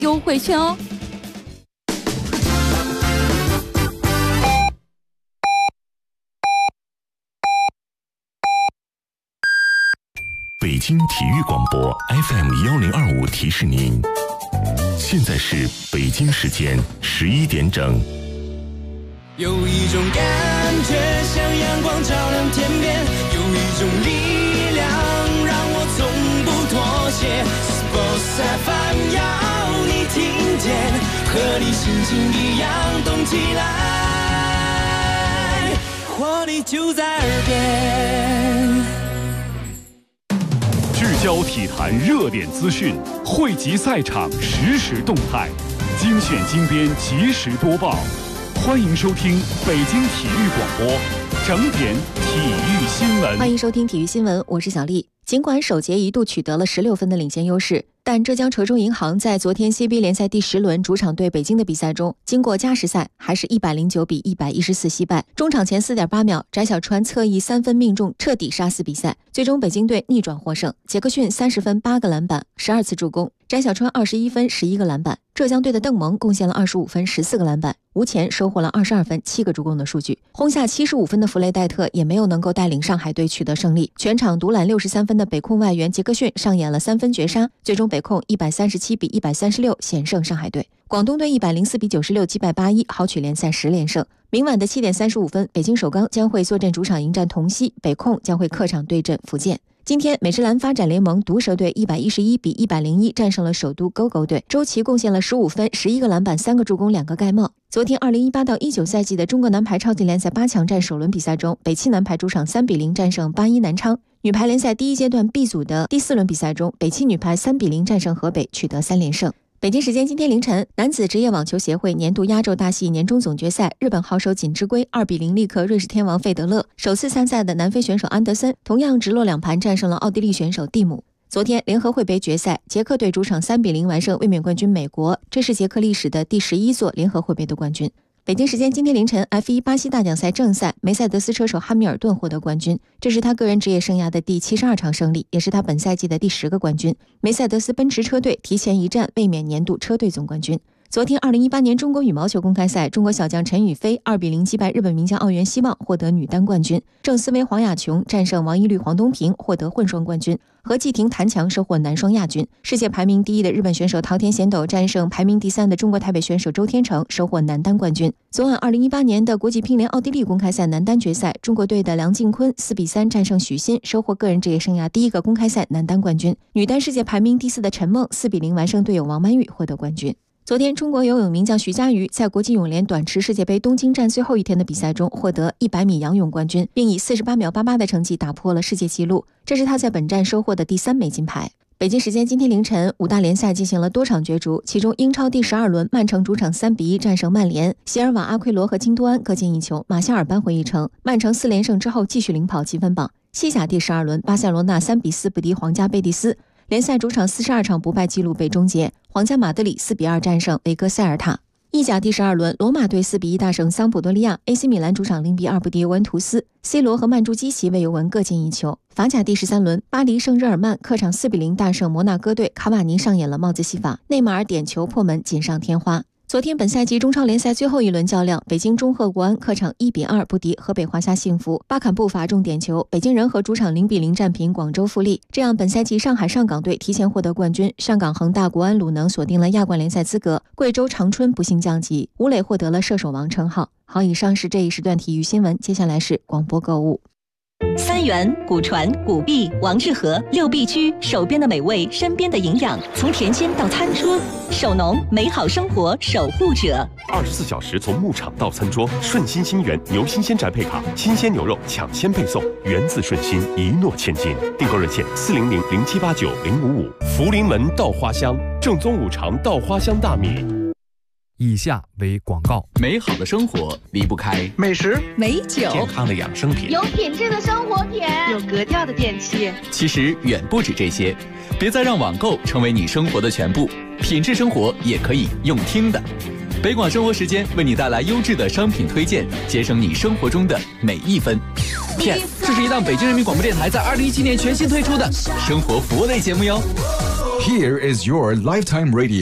优惠券哦。 北京体育广播 FM1025提示您，现在是北京时间11点整。 有一种感觉像阳光照亮天边，有一种力量让我从不妥协。Sports FM 要你听见，和你心情一样动起来，活力就在耳边。 聚焦体坛热点资讯，汇集赛场实时动态，精选精编及时播报。欢迎收听北京体育广播整点体育新闻。 欢迎收听体育新闻，我是小丽。尽管首节一度取得了16分的领先优势，但浙江浙中银行在昨天 CBA 联赛第10轮主场对北京的比赛中，经过加时赛还是109比114惜败。中场前 4.8 秒，翟小川侧翼3分命中，彻底杀死比赛。最终北京队逆转获胜。杰克逊30分8个篮板12次助攻，翟小川21分11个篮板。浙江队的邓蒙贡献了25分14个篮板，吴前收获了22分7个助攻的数据。轰下75分的弗雷戴特也没有能够带领上海队取得胜利，全场独揽63分的北控外援杰克逊上演了3分绝杀，最终北控137比136险胜上海队。广东队104比96击败81，豪取联赛10连胜。明晚的7点35分，北京首钢将会坐镇主场迎战同曦，北控将会客场对阵福建。今天，美职篮发展联盟毒蛇队111比101战胜了首都勾勾队，周琦贡献了15分11个篮板3个助攻2个盖帽。昨天2018到19赛季的中国男排超级联赛8强战首轮比赛中，北汽男排主场3比0战胜81南昌。女排联赛第一阶段 B 组的第4轮比赛中，北汽女排3比0战胜河北，取得3连胜。北京时间今天凌晨，男子职业网球协会年度压轴大戏年终总决赛，日本好手锦织圭2比0力克瑞士天王费德勒。首次参赛的南非选手安德森同样直落2盘战胜了奥地利选手蒂姆。昨天联合会杯决赛，捷克队主场3比0完胜卫冕冠军美国，这是捷克历史的第11座联合会杯的冠军。北京时间今天凌晨 F1 巴西大奖赛正赛，梅赛德斯车手汉密尔顿获得冠军，这是他个人职业生涯的第72场胜利，也是他本赛季的第10个冠军。梅赛德斯奔驰车队提前一战卫冕年度车队总冠军。昨天2018年中国羽毛球公开赛，中国小将陈雨菲2比0击败日本名将奥原希望，获得女单冠军。郑思维、黄雅琼战胜王懿律、黄东萍，获得混双冠军。何继廷、谭强收获男双亚军。世界排名第1的日本选手桃田贤斗战胜排名第3的中国台北选手周天成，收获男单冠军。昨晚2018年的国际乒联奥地利公开赛男单决赛，中国队的梁靖昆4比3战胜许昕，收获个人职业生涯第1个公开赛男单冠军。女单世界排名第4的陈梦4比0完胜队友王曼玉，获得冠军。昨天，中国游泳名将徐嘉余在国际泳联短池世界杯东京站最后一天的比赛中获得100米仰泳冠军，并以48秒88的成绩打破了世界纪录，这是他在本站收获的第3枚金牌。北京时间今天凌晨，5大联赛进行了多场角逐，其中英超第12轮，曼城主场3比1战胜曼联，席尔瓦、阿奎罗和京多安各进一球，马夏尔扳回一城。曼城4连胜之后继续领跑积分榜。西甲第12轮，巴塞罗那3比4不敌皇家贝蒂斯，联赛主场42场不败纪录被终结，皇家马德里4比2战胜维戈塞尔塔。意甲第12轮，罗马队4比1大胜桑普多利亚 ，AC 米兰主场0比2不敌尤文图斯 ，C 罗和曼朱基奇为尤文各进一球。法甲第13轮，巴黎圣日耳曼客场4比0大胜摩纳哥队，卡瓦尼上演了帽子戏法，内马尔点球破门锦上添花。昨天本赛季中超联赛最后一轮较量，北京中赫国安客场1比2不敌河北华夏幸福，巴坎布罚中点球，北京人和主场0比0战平广州富力。这样，本赛季上海上港队提前获得冠军，上港恒大、国安鲁能锁定了亚冠联赛资格，贵州长春不幸降级，吴磊获得了射手王称号。好，以上是这一时段体育新闻，接下来是广播购物。 三元、古传、古碧、王致和6必居，手边的美味，身边的营养，从甜鲜到餐桌，手农美好生活守护者。 24小时从牧场到餐桌，顺心新源牛新鲜宅配卡，新鲜牛肉抢先配送，源自顺心，一诺千金。订购热线400-0789-055。福临门稻花香，正宗五常稻花香大米。 以下为广告。 美好的生活离不开美食、 美酒、 健康的养生品， 有品质的生活品， 有格调的电器。 其实远不止这些，别再让网购成为你生活的全部，品质生活也可以用听的。北广生活时间为你带来优质的商品推荐，节省你生活中的每一分。 片，这是一档北京人民广播电台在2017年全新推出的生活服务类节目哟。 Here is your lifetime radio.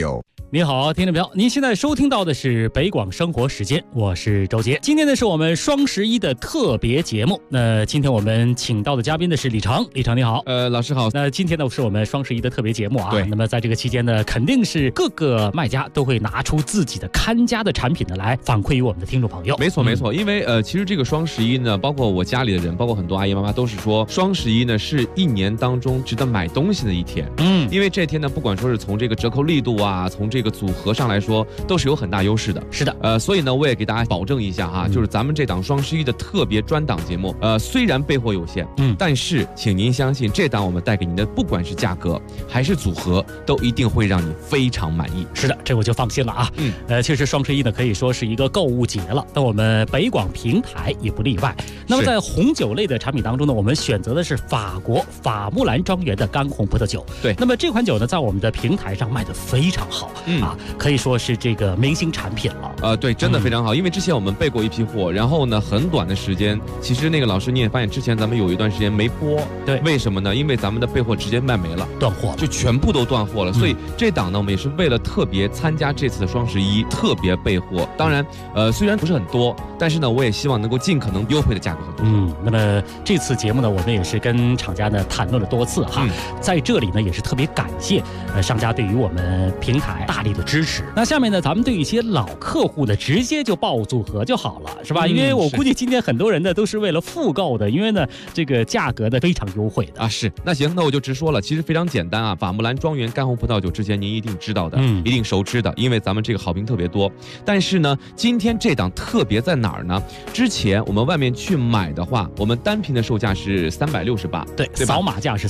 你好，听众朋友，您现在收听到的是北广生活时间，我是周杰。今天呢是我们双11的特别节目。那今天我们请到的嘉宾呢是李成，李成你好。 老师好。 那今天呢是我们双11的特别节目啊。 对。 那么在这个期间呢，肯定是各个卖家都会拿出自己的看家的产品呢来反馈于我们的听众朋友。 没错没错，因为其实这个双11呢，包括我家里的人，包括很多阿姨妈妈都是说，双11呢是一年当中值得买东西的一天。因为这天呢，不管说是从这个折扣力度啊，从这个组合上来说，都是有很大优势的。 是的， 所以呢，我也给大家保证一下哈，就是咱们这档双11的特别专档节目，虽然备货有限，但是请您相信，这档我们带给您的，不管是价格还是组合，都一定会让你非常满意。 是的，这我就放心了啊。其实双11呢可以说是一个购物节了，那我们北广平台也不例外。那么在红酒类的产品当中呢，我们选择的是法国法穆兰庄园的干红葡萄酒。 对， 那么这款酒呢，在我们的平台上卖得非常好，可以说是这个明星产品了。 对，真的非常好，因为之前我们备过一批货，然后呢，很短的时间，其实那个老师你也发现，之前咱们有一段时间没播， 对， 为什么呢？因为咱们的备货直接卖没了， 断货了， 就全部都断货了。所以这档呢，我们也是为了特别参加这次的双11，特别备货。当然，虽然不是很多，但是呢，我也希望能够尽可能优惠的价格和多。 那么这次节目呢，我们也是跟厂家呢谈论了多次哈，在这里呢也是特别感谢商家对于我们平台大力的支持。那下面呢，咱们对一些老客户呢，直接就报组合就好了，是吧？因为我估计今天很多人呢都是为了复购的，因为呢这个价格呢非常优惠的啊。是，那行，那我就直说了，其实非常简单啊。法穆兰庄园干红葡萄酒之前您一定知道的，一定熟知的，因为咱们这个好评特别多。但是呢，今天这档特别在哪儿呢？之前我们外面去买的话，我们单瓶的售价是368， 对，扫码价是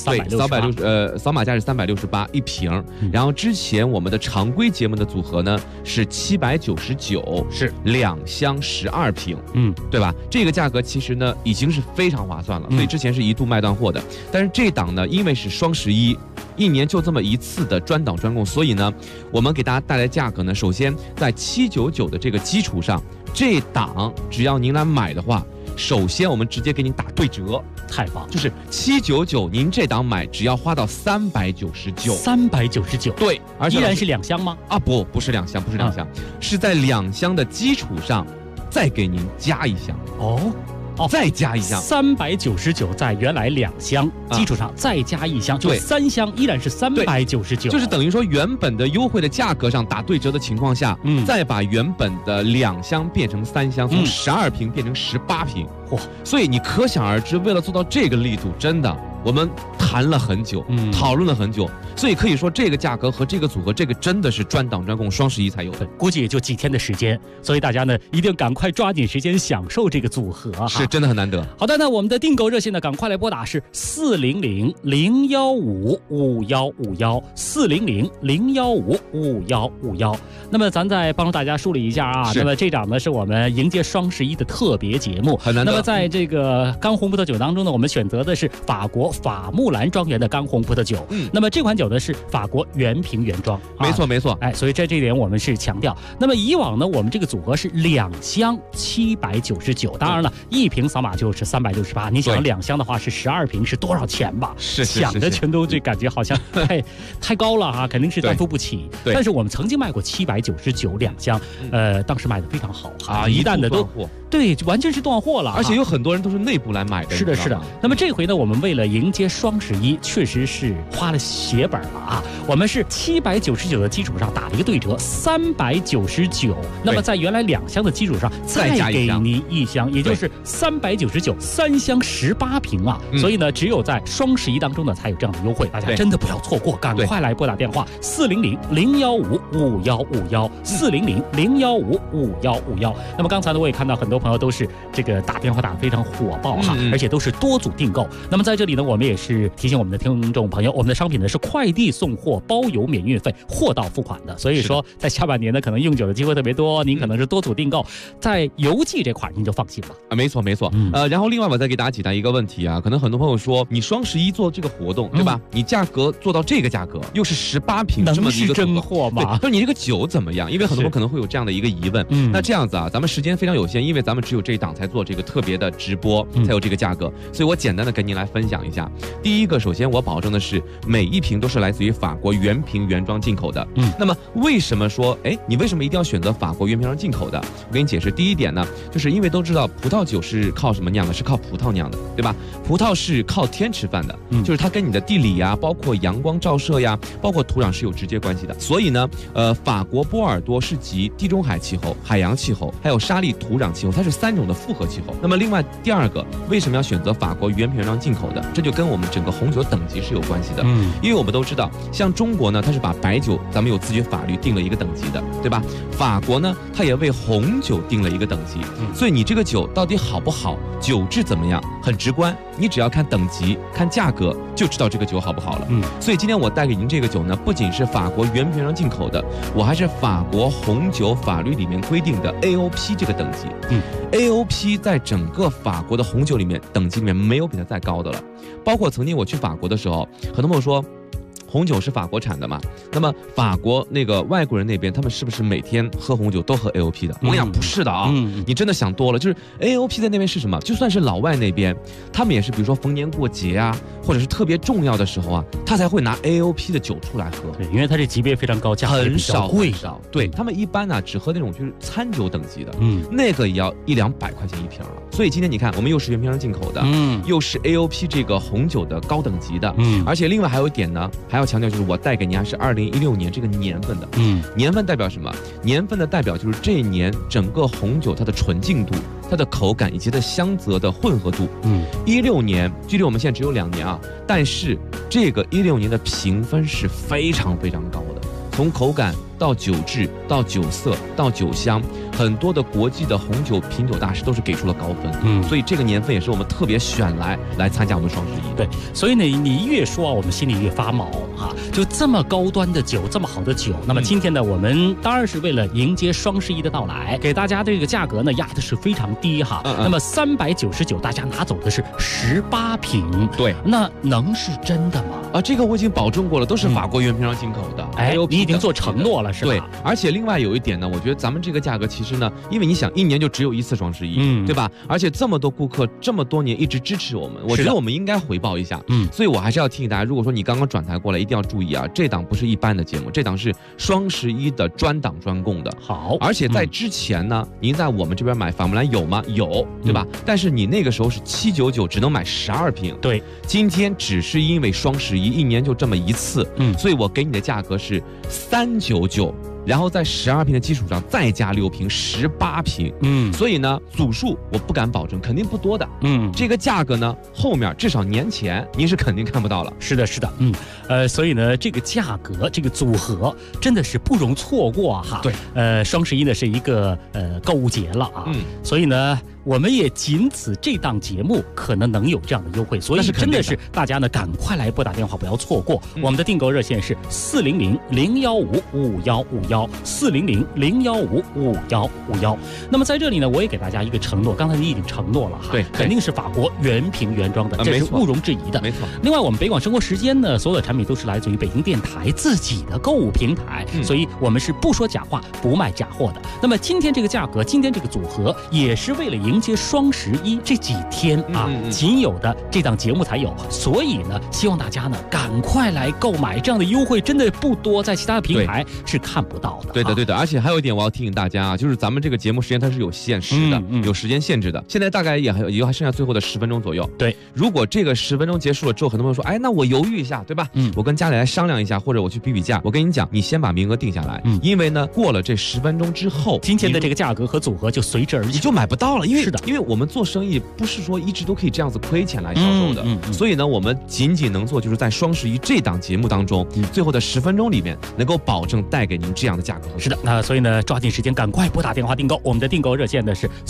368， 扫码价是368一瓶。然后之前我们的常规节目的组合呢是799， 是 2箱12瓶，对吧？这个价格其实呢已经是非常划算了，所以之前是一度卖断货的。但是这档呢，因为是双11，一年就这么一次的专档专供，所以呢，我们给大家带来价格呢，首先在799的这个基础上，这档只要您来买的话，首先我们直接给您打对折， 太棒！ 就是799，您这档买只要花到399，399， 对， 而且依然是2箱吗？ 不是2箱，不是2箱，是在2箱的基础上再给您加一箱再加一箱 ，399在原来2箱基础上再加一箱，就3箱依然是399， 就是等于说原本的优惠的价格上打对折的情况下，再把原本的2箱变成3箱，从12瓶变成18瓶，所以你可想而知，为了做到这个力度，真的我们谈了很久，讨论了很久，所以可以说这个价格和这个组合，这个真的是专档专供，双11才有的， 估计也就几天的时间，所以大家呢一定赶快抓紧时间享受这个组合哈， 是真的很难得。 好的，那我们的订购热线呢，赶快来拨打是400-015-5151，400-015-5151。那么咱再帮助大家梳理一下啊，那么这档呢是我们迎接双11的特别节目， 很难得。 那么在这个干红葡萄酒当中呢，我们选择的是法国法穆兰庄园的干红葡萄酒，那么这款酒呢是法国原瓶原装， 没错没错， 所以在这一点我们是强调。那么以往呢，我们这个组合是2箱799，当然了，一瓶扫码就是368，你想2箱的话是12瓶，是多少钱吧？ 是想着全都这感觉好像太高了哈，肯定是担负不起。但是我们曾经卖过799，2箱，当时卖的非常好啊，一旦的都对，完全是断货了， 而且有很多人都是内部来买的。 是的，是的。那么这回呢，我们为了迎接双11，确实是花了血本了啊！我们是799的基础上打了一个对折，399。那么在原来2箱的基础上再给您一箱，也就是399，3箱18瓶啊！所以呢，只有在双11当中呢才有这样的优惠，大家真的不要错过，赶快来拨打电话400-015-5151，400-015-5151。那么刚才呢，我也看到很多朋友都是这个打电话打得非常火爆哈，而且都是多组订购。那么在这里呢，我们也是提醒我们的听众朋友，我们的商品呢是快递送货，包邮免运费，货到付款的。所以说，在下半年呢，可能用酒的机会特别多，您可能是多组订购，在邮寄这块您就放心了啊。没错没错，然后另外我再给大家解答一个问题啊，可能很多朋友说，你双11做这个活动，对吧？你价格做到这个价格，又是18瓶这么一个真货吗？ 那你这个酒怎么样？因为很多人可能会有这样的一个疑问。那这样子啊，咱们时间非常有限，因为咱咱们只有这一档才做这个特别的直播，才有这个价格，所以我简单的跟您来分享一下。第一个，首先我保证的是每一瓶都是来自于法国原瓶原装进口的。那么为什么说，你为什么一定要选择法国原瓶原装进口的？我给你解释。第一点呢，就是因为都知道葡萄酒是靠什么酿的？是靠葡萄酿的，对吧？葡萄是靠天吃饭的，就是它跟你的地理呀，包括阳光照射呀，包括土壤是有直接关系的。所以呢，法国波尔多是集地中海气候、海洋气候，还有沙砾土壤气候，它是3种的复合气候。那么另外第二个，为什么要选择法国原瓶原装进口的？这就跟我们整个红酒等级是有关系的。因为我们都知道，像中国呢，它是把白酒咱们有自觉法律定了一个等级的，对吧？法国呢，它也为红酒定了一个等级，所以你这个酒到底好不好，酒质怎么样，很直观，你只要看等级、看价格就知道这个酒好不好了。所以今天我带给您这个酒呢，不仅是法国原瓶原装进口的，我还是法国红酒法律里面规定的 AOP 这个等级。AOP 在整个法国的红酒里面等级里面没有比它再高的了。包括曾经我去法国的时候，很多朋友说红酒是法国产的嘛？那么法国那个外国人那边，他们是不是每天喝红酒都喝 AOP 的？我跟你讲，不是的啊！你真的想多了。就是 AOP 在那边是什么？就算是老外那边，他们也是，比如说逢年过节啊，或者是特别重要的时候啊，他才会拿 AOP 的酒出来喝。 对，因为它这级别非常高，价格很少贵少。对他们一般呢，只喝那种就是餐酒等级的，那个也要100-200块钱一瓶了。所以今天你看，我们又是原瓶进口的，又是 AOP 这个红酒的高等级的，而且另外还有一点呢，还要强调就是我带给您还是2016年这个年份的，年份代表什么？年份的代表就是这一年整个红酒它的纯净度、它的口感以及它的香泽的混合度。16年距离我们现在只有2年啊，但是这个16年的评分是非常非常高的，从口感到酒质到酒色到酒香，很多的国际的红酒品酒大师都是给出了高分。所以这个年份也是我们特别选来参加我们双11。 对，所以呢，你越说啊，我们心里越发毛啊！就这么高端的酒，这么好的酒，那么今天呢，我们当然是为了迎接双11的到来，给大家这个价格呢压的是非常低哈。那么399，大家拿走的是18瓶。 对， 那能是真的吗？ 这个我已经保证过了，都是法国原瓶上进口的。 你已经做承诺了是吧？ 对，而且另外有一点呢，我觉得咱们这个价格其实呢，因为你想1年就只有1次双11，对吧？而且这么多顾客这么多年一直支持我们，我觉得我们应该回报一下。所以我还是要提醒大家，如果说你刚刚转台过来，一定要注意啊，这档不是一般的节目，这档是双11的专档专供的。 好， 而且在之前呢，您在我们这边买法姆兰有吗？有，对吧？但是你那个时候是799，只能买12瓶。 对， 今天只是因为双11，1年就这么1次，所以我给你的价格是399。然后在12瓶的基础上再加6瓶，18瓶。所以呢，组数我不敢保证，肯定不多的。这个价格呢，后面至少年前您是肯定看不到了。 是的，是的，所以呢，这个价格，这个组合真的是不容错过哈。 对， 双11呢是一个购物节了啊。所以呢，我们也仅此这档节目可能能有这样的优惠，所以真的是大家呢赶快来拨打电话，不要错过。我们的订购热线是400-015-5151，400-015-5151。那么在这里呢，我也给大家一个承诺，刚才你已经承诺了哈， 对， 肯定是法国原瓶原装的，这是毋庸置疑的， 没错。 另外，我们北广生活时间呢，所有的产品都是来自于北京电台自己的购物平台，所以我们是不说假话，不卖假货的。那么今天这个价格，今天这个组合，也是为了迎接双11这几天啊，仅有的这档节目才有，所以呢，希望大家呢赶快来购买，这样的优惠真的不多，在其他的平台是看不到的。 对的，对的。而且还有一点我要提醒大家啊，就是咱们这个节目时间它是有限时的，有时间限制的。现在大概也还剩下最后的10分钟左右。 对，如果这个10分钟结束了之后，很多朋友说，那我犹豫一下，对吧？我跟家里来商量一下，或者我去比价。我跟你讲，你先把名额定下来，因为呢，过了这10分钟之后， 今天的这个价格和组合就随之而起， 你就买不到了。因是的， 因为我们做生意不是说一直都可以这样子亏钱来销售的，所以呢，我们仅能做就是在双11这档节目当中，最后的10分钟里面能够保证带给您这样的价格。 是的，那所以呢，抓紧时间赶快拨打电话订购。我们的订购热线呢是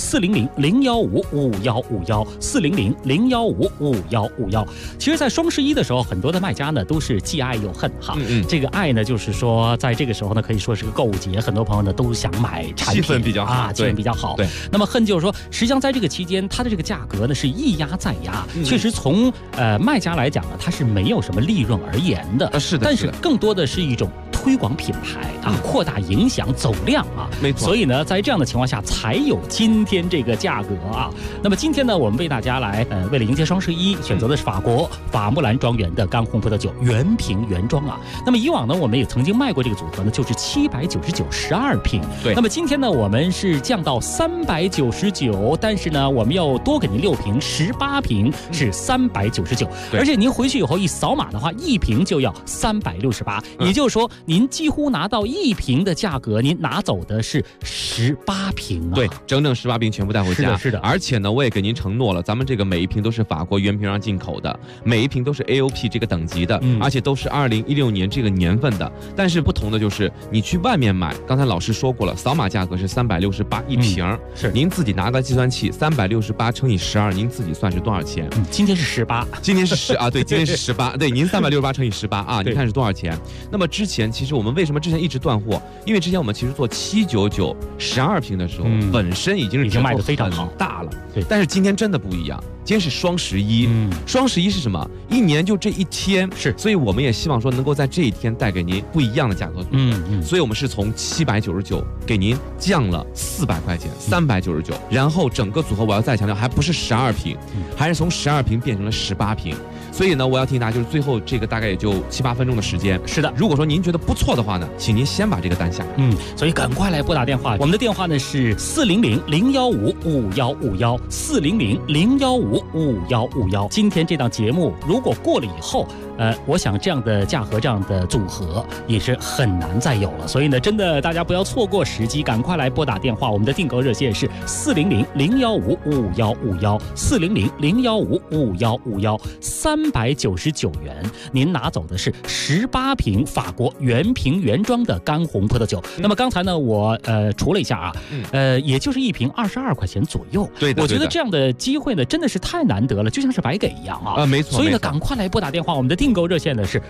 400-015-5151，400-015-5151。其实，在双11的时候，很多的卖家呢都是既爱又恨哈。这个爱呢，就是说在这个时候呢，可以说是个购物节，很多朋友呢都想买产品， 气氛比较好， 气氛比较好。 对， 那么恨就是说实际上在这个期间，它的这个价格呢是一压再压，确实从卖家来讲呢，它是没有什么利润而言的。 是的， 但是更多的是一种推广品牌啊，扩大影响走量啊， 没错。 所以呢，在这样的情况下，才有今天这个价格啊。那么今天呢，我们为大家来为了迎接双11，选择的是法国法木兰庄园的干红葡萄酒原瓶原装啊。那么以往呢，我们也曾经卖过这个组合呢，就是79912瓶。 对。 那么今天呢，我们是降到399，但是呢，我们要多给您6瓶，18瓶是399。而且您回去以后一扫码的话，1瓶就要368，也就是说，您几乎拿到1瓶的价格，您拿走的是18瓶啊。 对，整整18瓶全部带回家。 是的。 而且呢，我也给您承诺了，咱们这个每一瓶都是法国原瓶装进口的，每一瓶都是 AOP 这个等级的，而且都是2016年这个年份的。但是不同的就是，你去外面买，刚才老师说过了，扫码价格是368一瓶， 是您自己拿个计算器，368乘以12，您自己算是多少钱？ 今天是18， 今天是10啊，对，今天是18，对，您368乘以18啊，您看是多少钱？那么之前其实我们为什么之前一直断货？因为之前我们其实做799 12瓶的时候，本身已经卖得非常好大了，对。但是今天真的不一样，今天是双11，双11是什么？一年就这一天， 是， 所以我们也希望说能够在这一天带给您不一样的价格组合，所以我们是从799给您降了400块钱，399，然后整个组合我要再强调，还不是12瓶，还是从12瓶变成了18瓶。所以呢，我要提醒大家，就是最后这个大概也就7、8分钟的时间。 是的， 如果说您觉得不错的话呢，请您先把这个单下来。 所以赶快来拨打电话，我们的电话呢是400-015-5151，400-015-5151。今天这档节目如果过了以后，我想这样的价格、这样的组合也是很难再有了。所以呢，真的大家不要错过时机，赶快来拨打电话。我们的订购热线是400-015-5151，400-015-5151，399元，您拿走的是18瓶法国原瓶原装的干红葡萄酒。那么刚才呢，我除了一下啊，也就是1瓶22块钱左右。 对的， 我觉得这样的机会呢，真的是太难得了，就像是白给一样啊。 没错。 所以呢，赶快来拨打电话，我们的订购热线呢是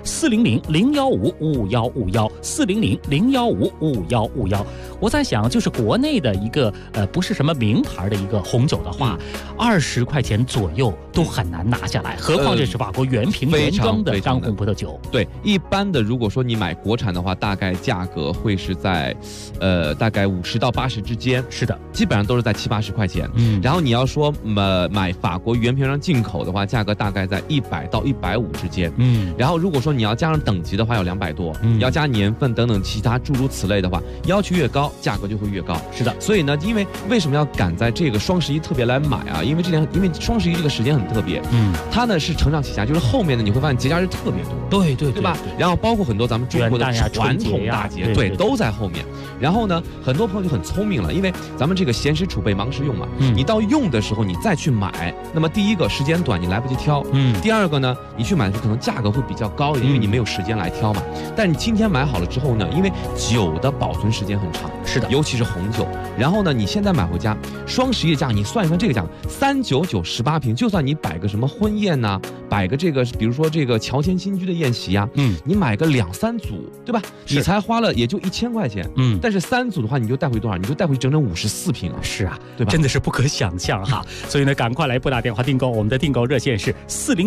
400-015-5151，400-015-5151。我在想，就是国内的一个不是什么名牌的一个红酒的话，20块钱左右都很难拿下来，何况这是法国原瓶原装的干红葡萄酒。 对，一般的如果说你买国产的话，大概价格会是在大概50到80之间。 是的， 基本上都是在70、80块钱。然后你要说买法国原瓶装进口的话，价格大概在100到150之间。然后如果说你要加上等级的话，要200多，要加年份等等其他诸如此类的话，要求越高，价格就会越高。 是的， 所以呢，为什么要赶在这个双11特别来买啊？因为双11这个时间很特别，它呢是承上启下，就是后面呢你会发现节假日特别多， 对吧？然后包括很多咱们中国的传统大节，对，都在后面。然后呢，很多朋友就很聪明了，因为咱们这个闲时储备，忙时用嘛，你到用的时候你再去买，那么第一个时间短，你来不及挑，第二个呢，你去买的时候可能价格会比较高一点，因为你没有时间来挑嘛。但是你今天买好了之后呢，因为酒的保存时间很长， 是的， 尤其是红酒。然后呢，你现在买回家，双11的价，你算一算这个价格，399 18瓶，就算你摆个什么婚宴呐，摆个这个，比如说这个乔迁新居的宴席啊，你买个2、3组，对吧？你才花了也就1000块钱，但是3组的话，你就带回多少？你就带回整整54瓶啊！ 是啊， 对吧？ 真的是不可想象哈。所以呢，赶快来拨打电话订购，我们的订购热线是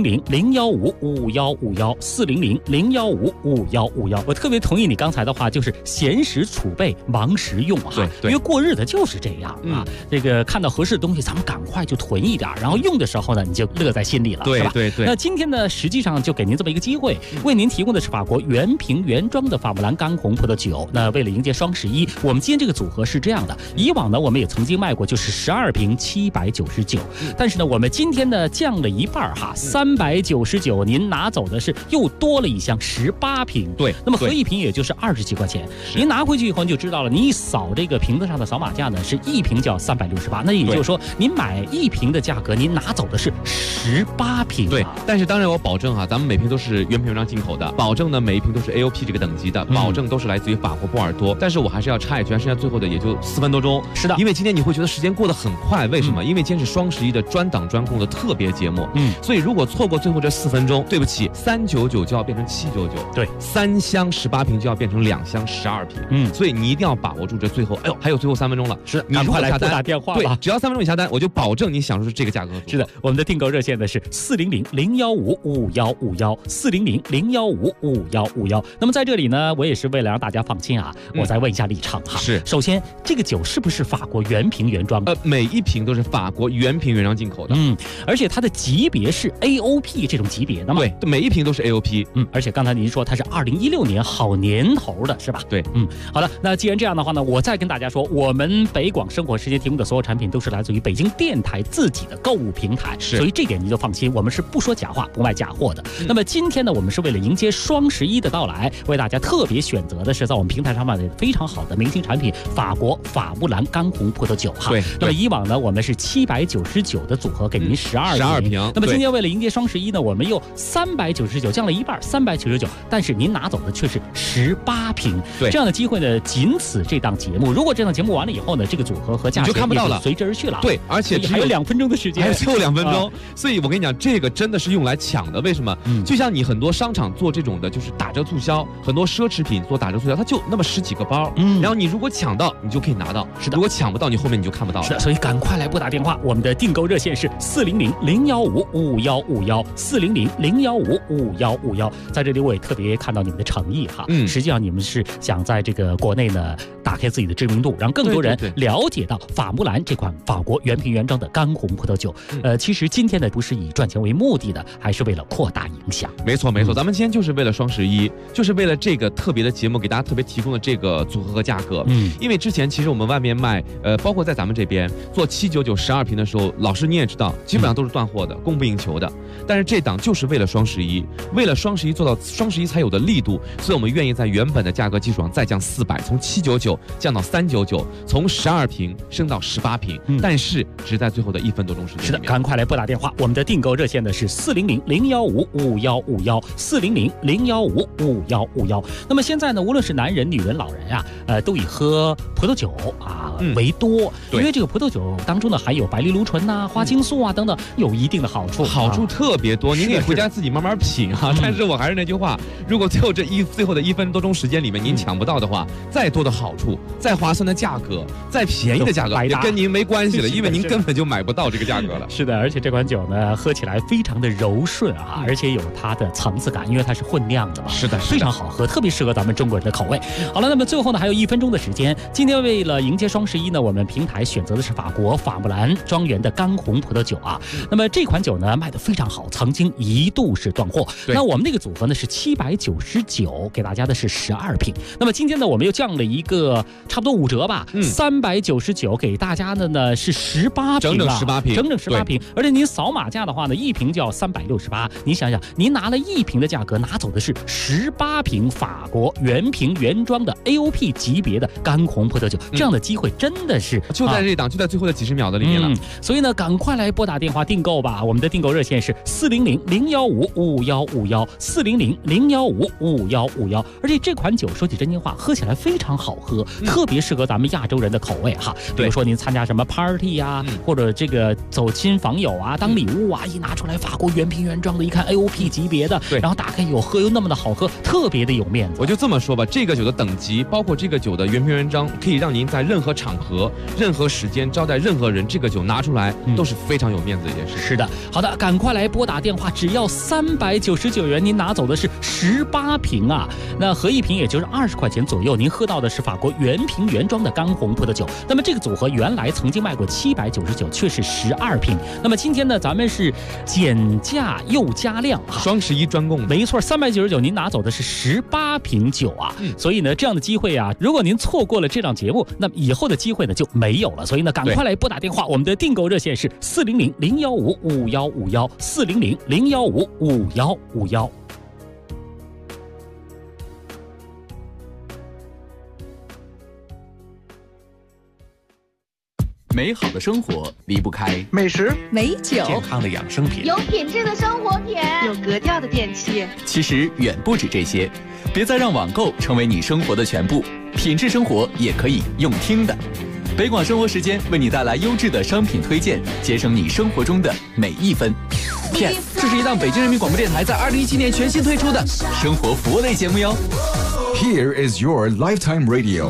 400-015-5151，400-015-5151。我特别同意你刚才的话，就是闲时储备，忙时用哈。 对， 因为过日子就是这样啊。这个看到合适的东西，咱们赶快就囤一点，然后用的时候呢，你就乐在心里了，是吧？ 对。 那今天呢，实际上就给您这么一个机会，为您提供的是法国原瓶原装的法木兰干红葡萄酒。那为了迎接双11，我们今天这个组合是这样的。以往呢，我们也曾经卖过，就是12瓶799，但是呢，我们今天呢降了一半哈，399，您拿走的是又多了一箱18瓶。 对， 那么合一瓶也就是20几块钱。您拿回去以后你就知道了，你一扫这个瓶子上的扫码价呢，是1瓶就要368，那也就是说，您买1瓶的价格，您拿走的是18瓶。 对，但是当然我保证哈，咱们每瓶都是原瓶原装进口的，保证呢每一瓶都是 AOP 这个等级的，保证都是来自于法国波尔多。但是我还是要插一句，剩下最后的也就4分多钟。 是的， 因为今天你会觉得时间过得很快，为什么？因为今天是双11的专档专供的特别节目，所以如果错过最后这4分钟，对不起， 399就要变成799， 对 ，3箱18瓶就要变成2箱12瓶，所以你一定要把握住这最后，还有最后3分钟了， 是， 你如果下单， 打电话吧， 对，只要3分钟你下单，我就保证你享受这个价格。 是的，我们的订购热线呢是400-015-5151，400-015-5151。那么在这里呢，我也是为了让大家放心啊，我再问一下立场哈。 是， 首先这个酒是不是法国原瓶原装？ 每一瓶都是法国原瓶原装进口的。 而且它的级别是 AOP 这种级别的嘛？ 对，每一瓶都是 AOP。 而且刚才您说它是2016年好年头的是吧？ 对， 好的，那既然这样的话呢，我再跟大家说，我们北广生活时间提供的所有产品都是来自于北京电台自己的购物平台，所以这点你就放心，我们是不说假话，不卖假货的。那么今天呢，我们是为了迎接双11的到来，为大家特别选择的是在我们平台上卖的非常好的明星产品——法国法布兰干红葡萄酒哈。 对， 那么以往呢，我们是799的组合给您12瓶，那么今天为了迎接双11呢，我们又399降了一半，399，但是您拿走的却是18瓶。 对， 这样的机会呢，仅此这档节目。如果这档节目完了以后呢，这个组合和价你就看不到了， 随之而去了。 对，而且还有2分钟的时间， 还有最后2分钟，所以我跟你讲，这个真的是用来抢的。为什么？就像你很多商场做这种的，就是打折促销，很多奢侈品做打折促销，它就那么10几个包，然后你如果抢到，你就可以拿到；是的，如果抢不到，你后面你就看不到了。 是的，所以赶快来拨打电话，我们的订购热线是400-015-5151，400-015-5151。在这里我也特别看到你们的诚意哈，实际上你们是想在这个国内呢打开自己的知名度，让更多人了解到法穆兰这款法国原瓶原装的干红葡萄酒。其实今天呢不是以赚钱为目的的，还是为了扩大影响。 没错没错，咱们今天就是为了双11，就是为了这个特别的节目给大家特别提供的这个组合和价格。因为之前其实我们外面卖，包括在咱们这边做799 12瓶的时候，老师你也知道，基本上都是断货的，供不应求的。但是这档就是为了双11，为了双11做到双11才有的力度，所以我们愿意在原本的价格基础上再降400，从799降到399，从12瓶升到18瓶，但是只在最后的1分多钟时间。 是的，赶快来拨打电话，我们的订购热线呢是400-015-5151，400-015-5151。那么现在呢，无论是男人、女人、老人啊，都以喝葡萄酒为多，因为这个葡萄酒当中呢含有白藜芦醇呐、花青素啊等等，有一定的好处， 好处特别多。您可以回家自己慢慢品哈。但是我还是那句话，如果最后的1分多钟时间里面您抢不到的话，再多的好处、再划算的价格、再便宜的价格也跟您没关系了，因为您根本就买不到这个价格了。 是的，而且这款酒呢喝起来非常的柔顺啊，而且有它的层次感，因为它是混酿的嘛。 是的， 非常好喝，特别适合咱们中国人的口味。好了，那么最后呢还有1分钟的时间，今天为了迎接双11呢，我们平台选择的是法国法穆兰庄园的干红葡萄酒啊。那么这款酒呢卖得非常好，曾经一度是断货。那我们那个组合呢是799，给大家的是12瓶。那么今天呢我们又降了一个差不多5折吧，399给大家的呢是18瓶，整整18瓶。而且您扫码价的话呢，1瓶就要368。你想想，您拿了1瓶的价格，拿走的是18瓶法国原瓶原装的 AOP 级别的干红葡萄酒，这样的机会真的是就在这档，就在最后的几十秒的里面了。 所以呢，赶快来拨打电话订购吧。我们的订购热线是400-015-5151，400-015-5151。而且这款酒说起真心话，喝起来非常好喝，特别适合咱们亚洲人的口味哈。比如说您参加什么 party 啊，或者这个走亲访友啊，当礼物啊，一拿出来法国原瓶原装的，一看 AOP 级别的，然后打开有喝又那么的好喝，特别的有面子。 我就这么说吧，这个酒的等级，包括这个酒的原瓶原装，可以让您在任何场合、任何时间招待任何人，这个酒拿出来都是非常有面子的一件事。 是的，好的，赶快来拨打电话，只要399元，您拿走的是18瓶啊，那合1瓶也就是20块钱左右，您喝到的是法国原瓶原装的干红葡萄酒。那么这个组合原来曾经卖过799，却是12瓶。那么今天呢，咱们是减价又加量啊， 双11专供， 没错，399您拿走的是18瓶酒啊。所以呢，这样的机会啊，如果您错过了这档节目，那么以后的机会呢就没有了。所以呢，赶快来拨打电话，我们的订购热线是400-015-5151，400-015-5151。 美好的生活离不开美食、 美酒、 健康的养生品， 有品质的生活品， 有格调的电器。 其实远不止这些，别再让网购成为你生活的全部，品质生活也可以用听的。北广生活时间为你带来优质的商品推荐，节省你生活中的每1分。 片。这是一档北京人民广播电台在2017年全新推出的生活服务类节目哟。 Here is your lifetime radio。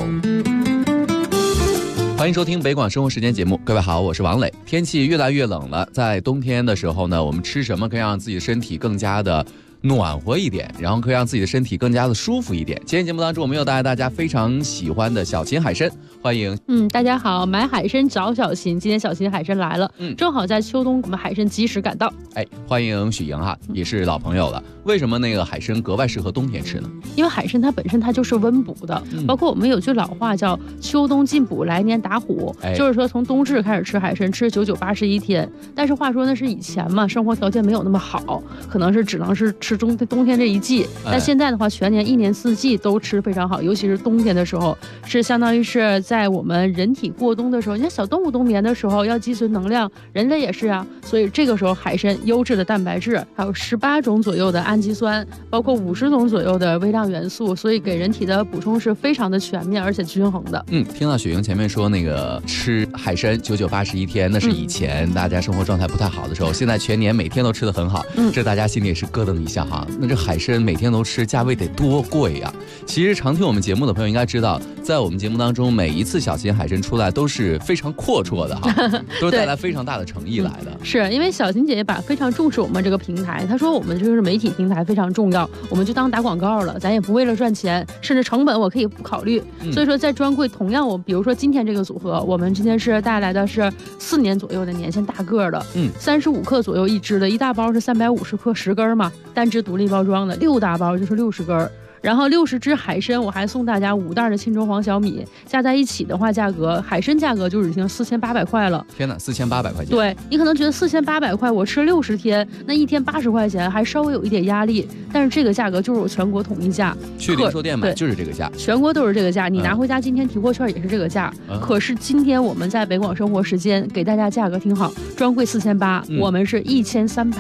欢迎收听北广生活时间节目，各位好，我是王磊。天气越来越冷了，在冬天的时候呢，我们吃什么可以让自己的身体更加的暖和一点，然后可以让自己的身体更加的舒服一点。今天节目当中，我们又带来大家非常喜欢的小秦海参，欢迎。 大家好，买海参找小秦，今天小秦海参来了，正好在秋冬，我们海参及时赶到。 欢迎许莹哈，也是老朋友了。为什么那个海参格外适合冬天吃呢？ 因为海参它本身它就是温补的，包括我们有句老话叫秋冬进补，来年打虎，就是说从冬至开始吃海参，吃99、81天。但是话说那是以前嘛，生活条件没有那么好，可能是只能是吃冬天这一季。但现在的话，全年1年4季都吃非常好，尤其是冬天的时候，是相当于是在我们人体过冬的时候，你看小动物冬眠的时候要积存能量，人类也是啊，所以这个时候海参优质的蛋白质，还有18种左右的氨基酸，包括50种左右的微量元素，所以给人体的补充是非常的全面而且均衡的。 听到雪莹前面说那个吃海参99、81天，那是以前大家生活状态不太好的时候，现在全年每天都吃得很好，这大家心里也是咯噔一下哈。那这海参每天都吃，价位得多贵呀！其实常听我们节目的朋友应该知道，在我们节目当中，每一次小秦海参出来都是非常阔绰的哈，都是带来非常大的诚意来的。 是因为小秦姐姐非常重视我们这个平台，她说我们就是媒体平台非常重要，我们就当打广告了，咱也不为了赚钱，甚至成本我可以不考虑。所以说在专柜同样比如说今天这个组合，我们今天是带来的是4年左右的年限大个的，35克左右一支的，一大包是350克10根嘛，单支独立包装的，6大包就是60根。然后60只海参，我还送大家5袋的沁州黄小米，加在一起的话，海参价格就已经4800块了。 天哪，4800块钱！ 对，你可能觉得4800块，我吃60天，那一天80块钱，还稍微有一点压力。但是这个价格就是我全国统一价， 去零售店买就是这个价， 全国都是这个价。你拿回家今天提货券也是这个价。可是今天我们在北广生活时间给大家价格挺好，专柜4800，我们是1380。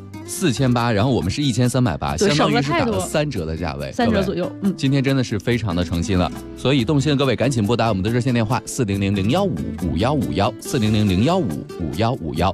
4800，然后我们是1380，相当于是打了3折的价位 ，3折左右。 今天真的是非常的诚心了，所以动心的各位赶紧拨打我们的热线电话400-015-5151，400-015-5151。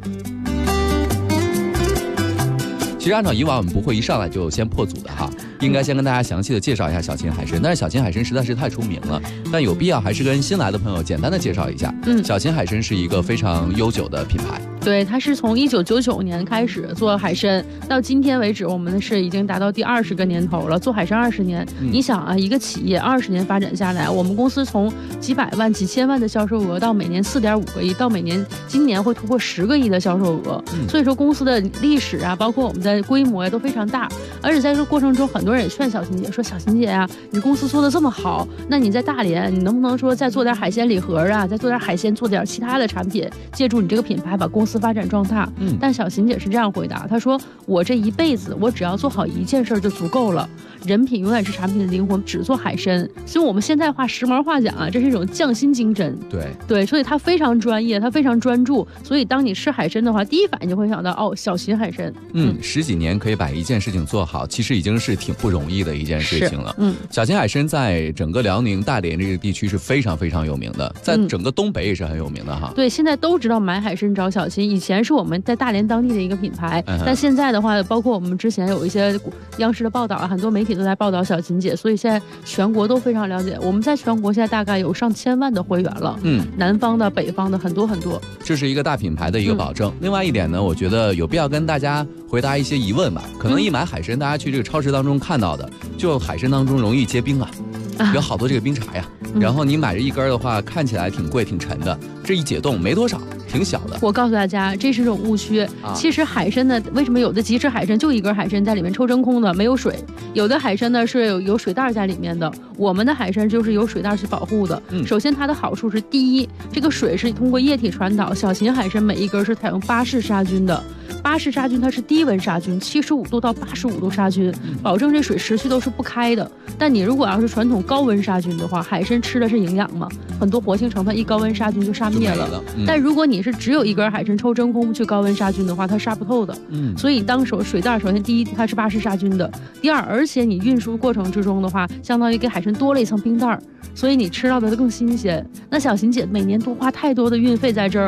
其实按照以往我们不会一上来就先破组的哈，应该先跟大家详细的介绍一下小秦海参，但是小秦海参实在是太出名了，但有必要还是跟新来的朋友简单的介绍一下。小秦海参是一个非常悠久的品牌。 对，它是从1999年开始做海参，到今天为止，我们是已经达到第20个年头了，做海参20年。你想啊，一个企业20年发展下来，我们公司从几百万、几千万的销售额，到每年4.5个亿，到今年会突破10个亿的销售额。所以说公司的历史啊，包括我们的规模呀，都非常大。而且在这个过程中，很多人也劝小秦姐说：“小秦姐啊，你公司做的这么好，那你在大连，你能不能说再做点海鲜礼盒啊，再做点海鲜，做点其他的产品，借助你这个品牌把公司发展壮大？”但小秦姐是这样回答，她说：“我这一辈子，我只要做好一件事就足够了。人品永远是产品的灵魂，只做海参。所以我们现在话时髦话讲啊，这是一种匠心精针。对，所以他非常专业，他非常专注。所以当你吃海参的话，第一反应就会想到哦，小秦海参。 10几年可以把一件事情做好，其实已经是挺不容易的一件事情了。小秦海参在整个辽宁大连这个地区是非常非常有名的，在整个东北也是很有名的哈。 对，现在都知道买海参找小秦，以前是我们在大连当地的一个品牌，但现在的话，包括我们之前有一些央视的报道，很多媒体都在报道小秦姐，所以现在全国都非常了解。我们在全国现在大概有上千万的会员了，南方的、北方的很多很多。 这是一个大品牌的一个保证。另外一点呢，我觉得有必要跟大家回答一些疑问吧。可能一买海参，大家去这个超市当中看到的，就海参当中容易结冰啊，有好多这个冰碴呀。然后你买这一根的话，看起来挺贵挺沉的，这一解冻没多少，挺小的。 我告诉大家，这是种误区。其实海参呢，为什么有的即食海参就一根海参在里面抽真空的，没有水；有的海参呢是有水袋在里面的。我们的海参就是有水袋去保护的。首先它的好处是，第一，这个水是通过液体传导。小秦海参每一根是采用巴氏杀菌的。巴氏杀菌它是低温杀菌，75度到85度杀菌，保证这水持续都是不开的。但你如果要是传统高温杀菌的话，海参吃的是营养嘛，很多活性成分一高温杀菌就杀灭了。但如果你是只有一根海参抽真空去高温杀菌的话，它杀不透的。所以当水袋首先第一它是巴氏杀菌的，第二，而且你运输过程之中的话，相当于给海参多了一层冰袋，所以你吃到的更新鲜。那小秦姐每年都花太多的运费在这儿了，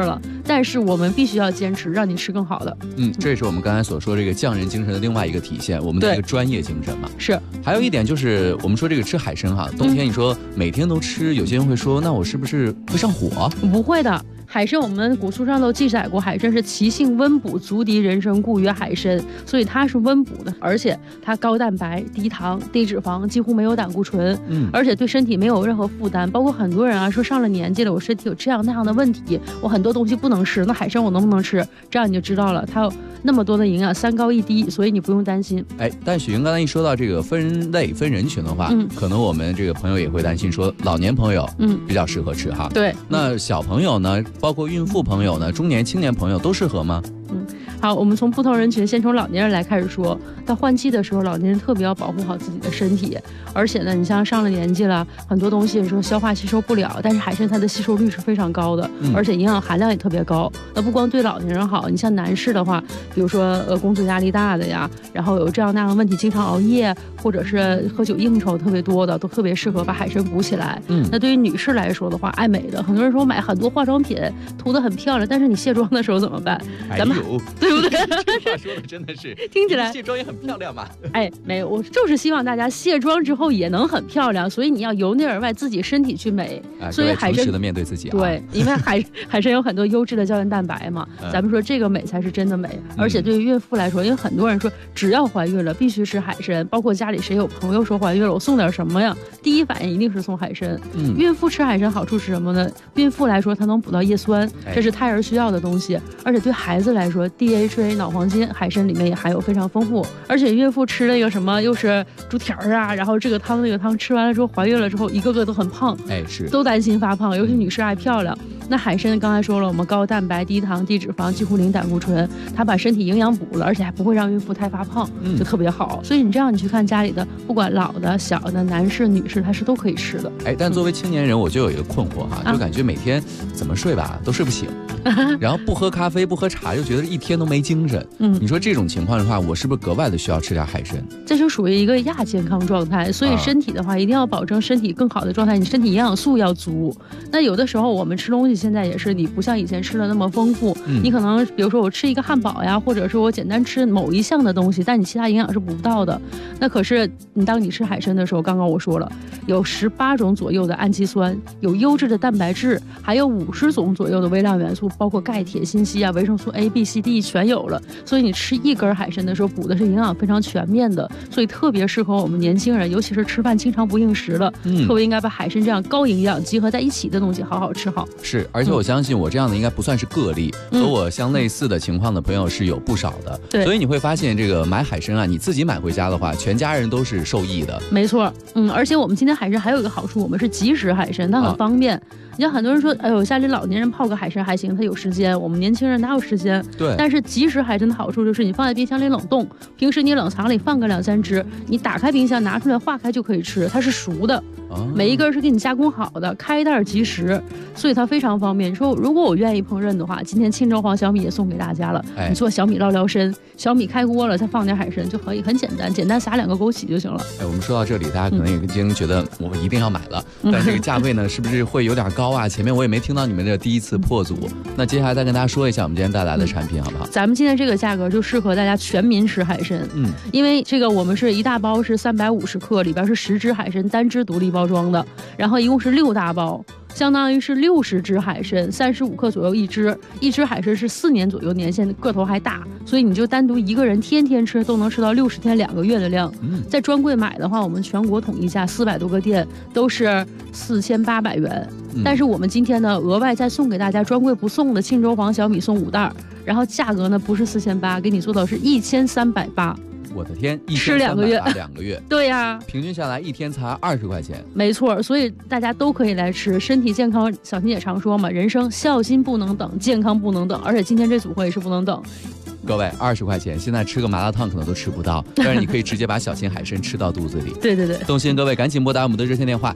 但是我们必须要坚持，让你吃更好的。 这也是我们刚才所说这个匠人精神的另外一个体现，我们的一个专业精神嘛。 是。 还有一点就是我们说这个吃海参哈，冬天你说每天都吃，有些人会说，那我是不是会上火？ 不会的。海参，我们古书上都记载过，海参是其性温补，足敌人参，故曰海参。所以它是温补的，而且它高蛋白、低糖、低脂肪，几乎没有胆固醇，而且对身体没有任何负担。包括很多人啊说上了年纪了，我身体有这样那样的问题，我很多东西不能吃，那海参我能不能吃？这样你就知道了，它有那么多的营养，3高1低，所以你不用担心。 但雪莹刚才一说到这个分类分人群的话，可能我们这个朋友也会担心说，老年朋友比较适合吃哈。 对， 那小朋友呢，包括孕妇朋友呢，中年青年朋友都适合吗？ 好，我们从不同人群，先从老年人来开始说。到换季的时候，老年人特别要保护好自己的身体，而且呢，你像上了年纪了，很多东西说消化吸收不了，但是海参它的吸收率是非常高的，而且营养含量也特别高。那不光对老年人好，你像男士的话，比如说工作压力大的呀，然后有这样那样的问题，经常熬夜或者是喝酒应酬特别多的，都特别适合把海参补起来。那对于女士来说的话，爱美的，很多人说买很多化妆品涂得很漂亮，但是你卸妆的时候怎么办？咱们对不对？ 这话说的真的是听起来卸妆也很漂亮嘛。 没有，我就是希望大家卸妆之后也能很漂亮，所以你要由内而外自己身体去美。所以海参诚实的面对自己。 对，因为海参有很多优质的胶原蛋白嘛，咱们说这个美才是真的美。而且对于孕妇来说，因为很多人说只要怀孕了必须吃海参，包括家里谁有朋友说怀孕了，我送点什么呀？第一反应一定是送海参。孕妇吃海参好处是什么呢？孕妇来说，它能补到叶酸，这是胎儿需要的东西。而且对孩子来说 ，DHA 脑黄金海参里面也含有非常丰富。而且孕妇吃那个什么又是猪蹄儿啊，然后这个汤那个汤吃完了之后，怀孕了之后一个个都很胖， 是都担心发胖，尤其女士爱漂亮。那海参刚才说了，我们高蛋白、低糖、低脂肪，几乎零胆固醇，它把身体营养补了，而且还不会让孕妇太发胖，就特别好。所以你这样你去看家里的，不管老的、小的、男士、女士，它是都可以吃的。 但作为青年人，我就有一个困惑哈，就感觉每天怎么睡吧都睡不醒，然后不喝咖啡、不喝茶，又觉得一天都没精神。你说这种情况的话，我是不是格外的需要吃点海参？ 这就属于一个亚健康状态，所以身体的话一定要保证身体更好的状态，你身体营养素要足。那有的时候我们吃东西现在也是，你不像以前吃的那么丰富，你可能比如说我吃一个汉堡呀，或者是我简单吃某一项的东西，但你其他营养是补不到的。那可是当你吃海参的时候，刚刚我说了，有18种左右的氨基酸，有优质的蛋白质，还有50种左右的微量元素，包括钙、铁、锌、硒啊、维生素 A、B、C、D 全有了。所以你吃一根海参的时候，补的是营养非常全面的，所以特别适合我们年轻人，尤其是吃饭经常不应时了，特别应该把海参这样高营养集合在一起的东西好好吃好。 是，而且我相信我这样的应该不算是个例，和我相类似的情况的朋友是有不少的。 对， 所以你会发现这个买海参啊，你自己买回家的话，全家人都是受益的。 没错，而且我们今天海参还有一个好处，我们是即食海参，它很方便。你像很多人说，哎呦，家里老年人泡个海参还行，他有时间，我们年轻人哪有时间？ 对。 但是即食海参的好处就是你放在冰箱里冷冻，平时你冷藏里放个2、3只，你打开冰箱拿出来化开就可以吃，它是熟的。每一根是给你加工好的，开袋即食，所以它非常方便。你说如果我愿意烹饪的话，今天清粥黄小米也送给大家了。你做小米捞捞参，小米开锅了，再放点海参就可以，很简单，简单撒2个枸杞就行了。 我们说到这里，大家可能已经觉得我们一定要买了，但这个价位呢，是不是会有点高啊？前面我也没听到你们这第一次破组，那接下来再跟大家说一下我们今天带来的产品好不好？ 咱们今天这个价格就适合大家全民吃海参，因为这个我们是一大包是350克，里边是10只海参单只独立包装的，然后一共是6大包。相当于是60只海参，35克左右一只海参是4年左右年限，个头还大，所以你就单独一个人天天吃都能吃到60天2个月的量。在专柜买的话，我们全国统一价400多个店都是4800元，但是我们今天呢额外再送给大家专柜不送的庆州黄小米送5袋，然后价格呢不是4800，给你做到是1380。 我的天， 吃2个月 ，2个月， 对呀， 平均下来一天才20块钱， 没错，所以大家都可以来吃，身体健康。小新也常说嘛，人生孝心不能等，健康不能等，而且今天这组合也是不能等。 各位，20块钱，现在吃个麻辣烫可能都吃不到，但是你可以直接把小心海参吃到肚子里。 对对对， 动心各位赶紧拨打我们的热线电话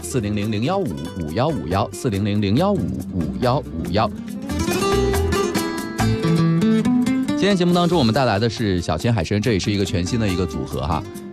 400-015-5151，400-015-5151。今天节目当中，我们带来的是小鲜海参，这也是一个全新的一个组合哈。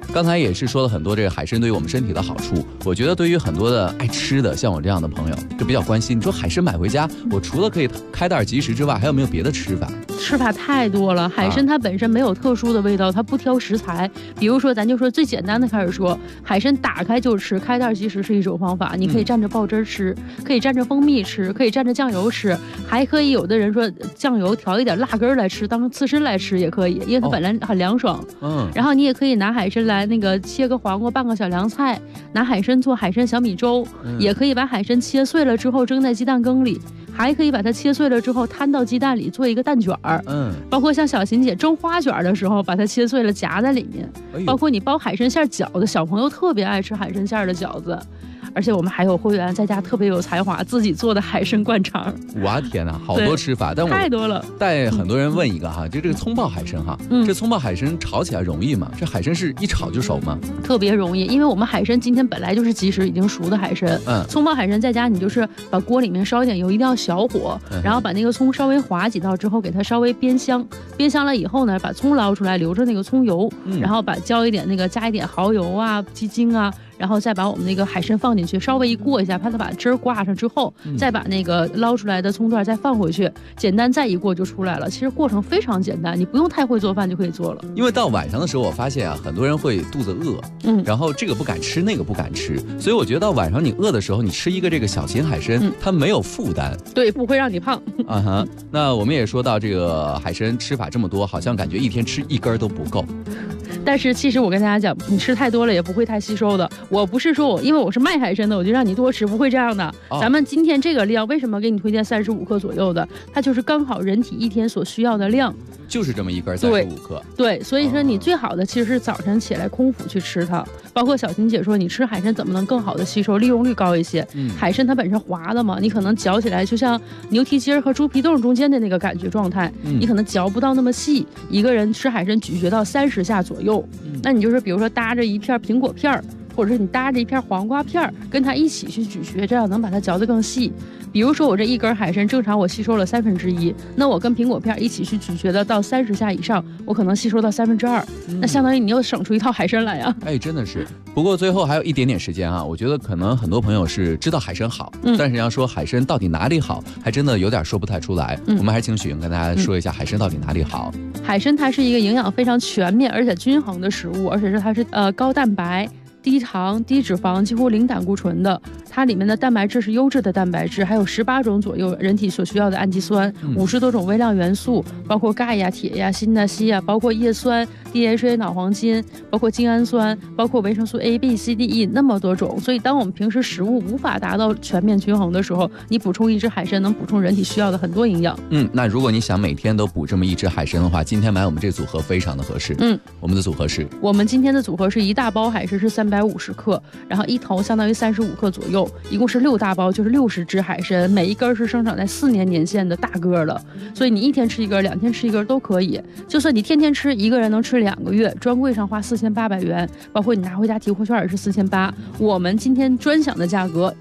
刚才也是说了很多这个海参对于我们身体的好处。我觉得对于很多的爱吃的，像我这样的朋友，就比较关心。你说海参买回家，我除了可以开袋即食之外，还有没有别的吃法？ 吃法太多了。海参它本身没有特殊的味道，它不挑食材。比如说，咱就说最简单的开始说，海参打开就吃，开袋即食是一种方法。你可以蘸着爆汁吃，可以蘸着蜂蜜吃，可以蘸着酱油吃，还可以有的人说酱油调一点辣根来吃，当刺身来吃也可以，因为它本来很凉爽。然后你也可以拿海参来那个切个黄瓜，拌个小凉菜，拿海参做海参小米粥，也可以把海参切碎了之后蒸在鸡蛋羹里。还可以把它切碎了之后摊到鸡蛋里做一个蛋卷儿，包括像小琴姐蒸花卷的时候，把它切碎了夹在里面，包括你包海参馅饺子，小朋友特别爱吃海参馅的饺子。而且我们还有会员在家特别有才华，自己做的海参灌肠。 哇天哪，好多吃法，但我太多了。 带很多人问一个哈，就这个葱爆海参哈，这葱爆海参炒起来容易吗？这海参是一炒就熟吗？ 特别容易，因为我们海参今天本来就是即食已经熟的海参。葱爆海参在家你就是把锅里面烧一点油，一定要小火，然后把那个葱稍微划几道之后，给它稍微煸香，煸香了以后呢，把葱捞出来，留着那个葱油，然后加一点蚝油啊、鸡精啊。然后再把我们那个海参放进去，稍微一过一下，怕它把汁儿挂上之后，再把那个捞出来的葱段再放回去，简单再一过就出来了。其实过程非常简单，你不用太会做饭就可以做了。 因为到晚上的时候，我发现啊，很多人会肚子饿，然后这个不敢吃，那个不敢吃，所以我觉得到晚上你饿的时候，你吃一个这个小型海参，它没有负担， 对，不会让你胖。 那我们也说到这个海参吃法这么多，好像感觉一天吃一根都不够。 但是其实我跟大家讲，你吃太多了也不会太吸收的。我不是说因为我是卖海参的，我就让你多吃，不会这样的。咱们今天这个量，为什么给你推荐35克左右的？它就是刚好人体一天所需要的量。 就是这么一根35克。 对，所以说你最好的其实是早晨起来空腹去吃它。包括小琴姐说，你吃海参怎么能更好的吸收，利用率高一些？海参它本身滑的嘛，你可能嚼起来就像牛蹄筋和猪皮冻中间的那个感觉状态，你可能嚼不到那么细。一个人吃海参咀嚼到30下左右，那你就是比如说搭着一片苹果片儿，或者是你搭着一片黄瓜片儿，跟它一起去咀嚼，这样能把它嚼得更细。比如说我这一根海参，正常我吸收了1/3，那我跟苹果片一起去咀嚼的到30下以上，我可能吸收到2/3，那相当于你又省出一套海参来呀。 真的是。不过最后还有一点点时间啊，我觉得可能很多朋友是知道海参好，但是要说海参到底哪里好，还真的有点说不太出来。我们还是请许莹跟大家说一下海参到底哪里好。 海参它是一个营养非常全面而且均衡的食物，而且它是高蛋白、低糖、低脂肪，几乎零胆固醇的。它里面的蛋白质是优质的蛋白质，还有18种左右人体所需要的氨基酸，50多种微量元素，包括钙呀、铁呀、锌呐、硒呀，包括叶酸、DHA 脑黄金，包括精氨酸，包括维生素 A、B、C、D、E 那么多种。所以当我们平时食物无法达到全面均衡的时候，你补充一只海参能补充人体需要的很多营养。 那如果你想每天都补这么一只海参的话，今天买我们这组合非常的合适。我们的组合是， 我们今天的组合是一大包海参是350克，然后一头相当于35克左右，一共是6大包，就是60只海参，每一根是生长在4年年限的大个了，所以你一天吃一根，2天吃一根都可以。就算你天天吃，一个人能吃2个月，专柜上花4800元，包括你拿回家提货券也是4800，我们今天专享的价格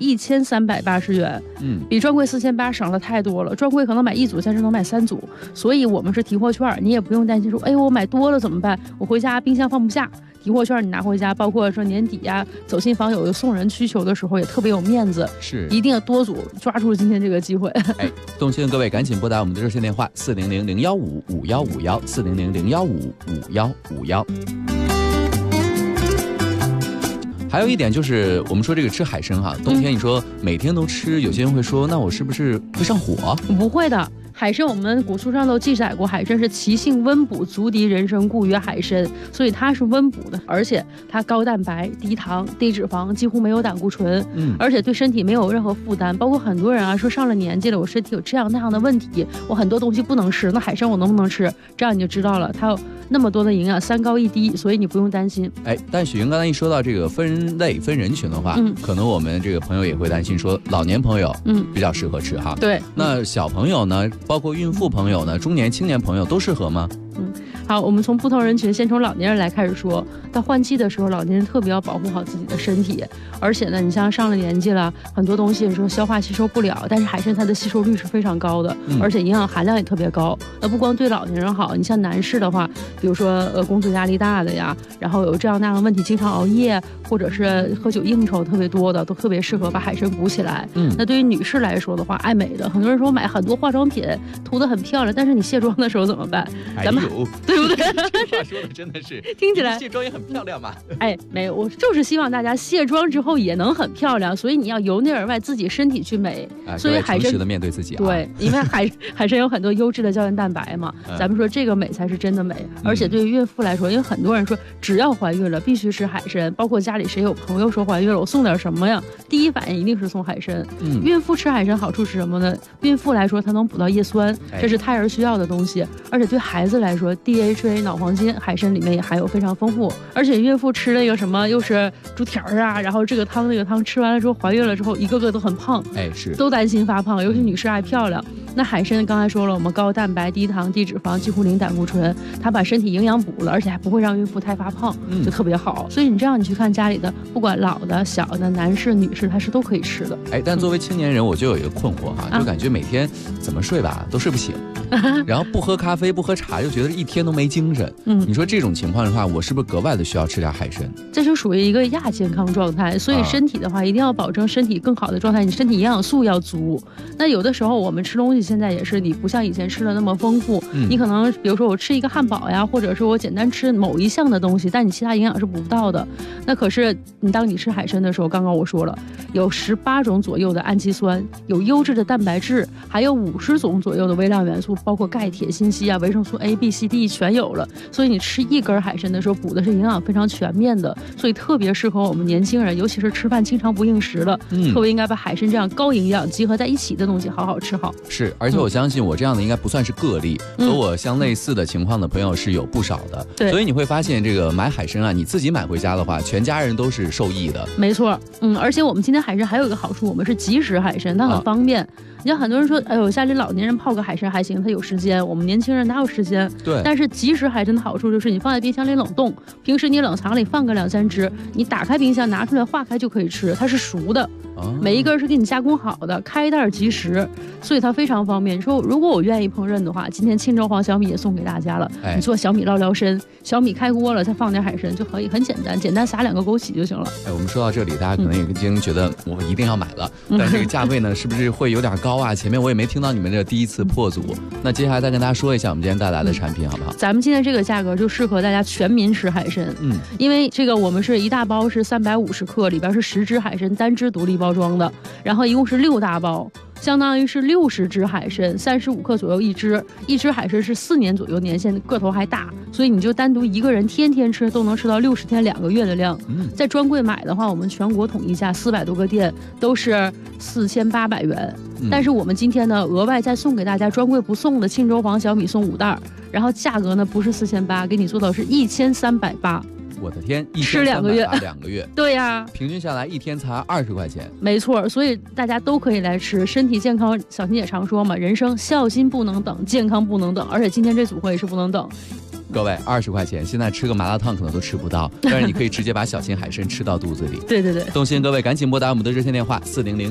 1380元，比专柜4800省了太多了。专柜可能买1组，现在能买3组，所以我们是提货券，你也不用担心说，我买多了怎么办？我回家冰箱放不下。提货券你拿回家，包括说年底呀、走亲访友有送人需求的时候，也特别有面子。 是， 一定要多组，抓住今天这个机会。 动心的各位赶紧拨打我们的热线电话400-015-5151，400-015-5151。还有一点就是，我们说这个吃海参哈，冬天你说每天都吃，有些人会说，那我是不是会上火？ 不会的。海参我们古书上都记载过，海参是其性温补，足敌人参，故曰海参，所以它是温补的，而且它高蛋白、低糖、低脂肪，几乎没有胆固醇，而且对身体没有任何负担。包括很多人啊说上了年纪了，我身体有这样那样的问题，我很多东西不能吃，那海参我能不能吃？这样你就知道了，它有那么多的营养，3高1低，所以你不用担心。 但许莹刚才一说到这个分类分人群的话，可能我们这个朋友也会担心说，老年朋友比较适合吃哈。 对， 那小朋友呢，包括孕妇朋友呢，中年青年朋友都适合吗？ 好，我们从不同人群，先从老年人来开始说。到换季的时候，老年人特别要保护好自己的身体，而且呢，你像上了年纪了，很多东西说消化吸收不了，但是海参它的吸收率是非常高的，而且营养含量也特别高。那不光对老年人好，你像男士的话，比如说工作压力大的呀，然后有这样那样的问题，经常熬夜或者是喝酒应酬特别多的，都特别适合把海参补起来。那对于女士来说的话，爱美的，很多人说买很多化妆品涂得很漂亮，但是你卸妆的时候怎么办？咱们对不对？ 这话说的真的是听起来卸妆也很漂亮嘛。 哎，没有，我就是希望大家卸妆之后也能很漂亮，所以你要由内而外自己身体去美。所以诚实的面对自己啊。 对，因为海参有很多优质的胶原蛋白嘛，咱们说这个美才是真的美。而且对于孕妇来说，因为很多人说只要怀孕了必须吃海参，包括家里谁有朋友说怀孕了，我送点什么呀？第一反应一定是送海参。孕妇吃海参好处是什么呢？孕妇来说，它能补到叶酸，这是胎儿需要的东西。而且对孩子来说 ，DHA 脑黄金海参里面也含有非常丰富。而且孕妇吃那个什么又是猪蹄儿啊，然后这个汤那个汤吃完了之后，怀孕了之后一个个都很胖， 是都担心发胖，尤其女士爱漂亮。那海参刚才说了，我们高蛋白、低糖、低脂肪，几乎零胆固醇，它把身体营养补了，而且还不会让孕妇太发胖，就特别好。所以你这样你去看家里的，不管老的、小的、男士、女士，它是都可以吃的。 但作为青年人，我就有一个困惑哈，就感觉每天怎么睡吧都睡不醒，然后不喝咖啡、不喝茶，又觉得一天都没精神。你说这种情况的话，我是不是格外的需要吃点海参？ 这就属于一个亚健康状态，所以身体的话一定要保证身体更好的状态，你身体营养素要足。那有的时候我们吃东西现在也是，你不像以前吃的那么丰富，你可能比如说我吃一个汉堡呀，或者是我简单吃某一项的东西，但你其他营养是补不到的。那可是当你吃海参的时候，刚刚我说了，有18种左右的氨基酸，有优质的蛋白质，还有50种左右的微量元素，包括钙、铁、锌、硒啊，维生素 A、B、C、D 全有了。所以你吃一根海参的时候，补的是营养非常全面的，所以特别适合我们年轻人，尤其是吃饭经常不应时了，特别应该把海参这样高营养集合在一起的东西好好吃好。 是，而且我相信我这样的应该不算是个例，和我相类似的情况的朋友是有不少的。所以你会发现这个买海参啊，你自己买回家的话，全家人都是受益的。 没错，而且我们今天海参还有一个好处，我们是即食海参，它很方便。你像很多人说，哎呦，家里老年人泡个海参还行，他有时间，我们年轻人哪有时间？ 对。 但是即食海参的好处就是你放在冰箱里冷冻，平时你冷藏里放个2-3只，你打开冰箱拿出来化开就可以吃，它是熟的。每一根是给你加工好的，开袋即食，所以它非常方便。说如果我愿意烹饪的话，今天青州黄小米也送给大家了。你做小米捞捞参，小米开锅了，再放点海参就可以，很简单，简单撒2个枸杞就行了。 我们说到这里，大家可能已经觉得我一定要买了，但这个价位呢，是不是会有点高啊？前面我也没听到你们这第一次破组，那接下来再跟大家说一下我们今天带来的产品好不好？ 咱们今天这个价格就适合大家全民吃海参，因为这个我们是一大包是350克，里边是10只海参单只独立包装的。然后一共是6大包，相当于是60只海参，35克左右一只海参是4年左右年限，个头还大，所以你就单独一个人天天吃都能吃到60天2个月的量。在专柜买的话，我们全国统一价400多个店都是4800元，但是我们今天呢额外再送给大家专柜不送的青州黄小米送5袋，然后价格呢不是4800，给你做到是1380。 我的天， 吃2个月 ，2个月， 对呀， 平均下来一天才20块钱， 没错，所以大家都可以来吃，身体健康。小新也常说嘛，人生孝心不能等，健康不能等，而且今天这组合也是不能等。 各位，20块钱，现在吃个麻辣烫可能都吃不到，但是你可以直接把小型海参吃到肚子里。 对对对， 动心各位赶紧拨打我们的热线电话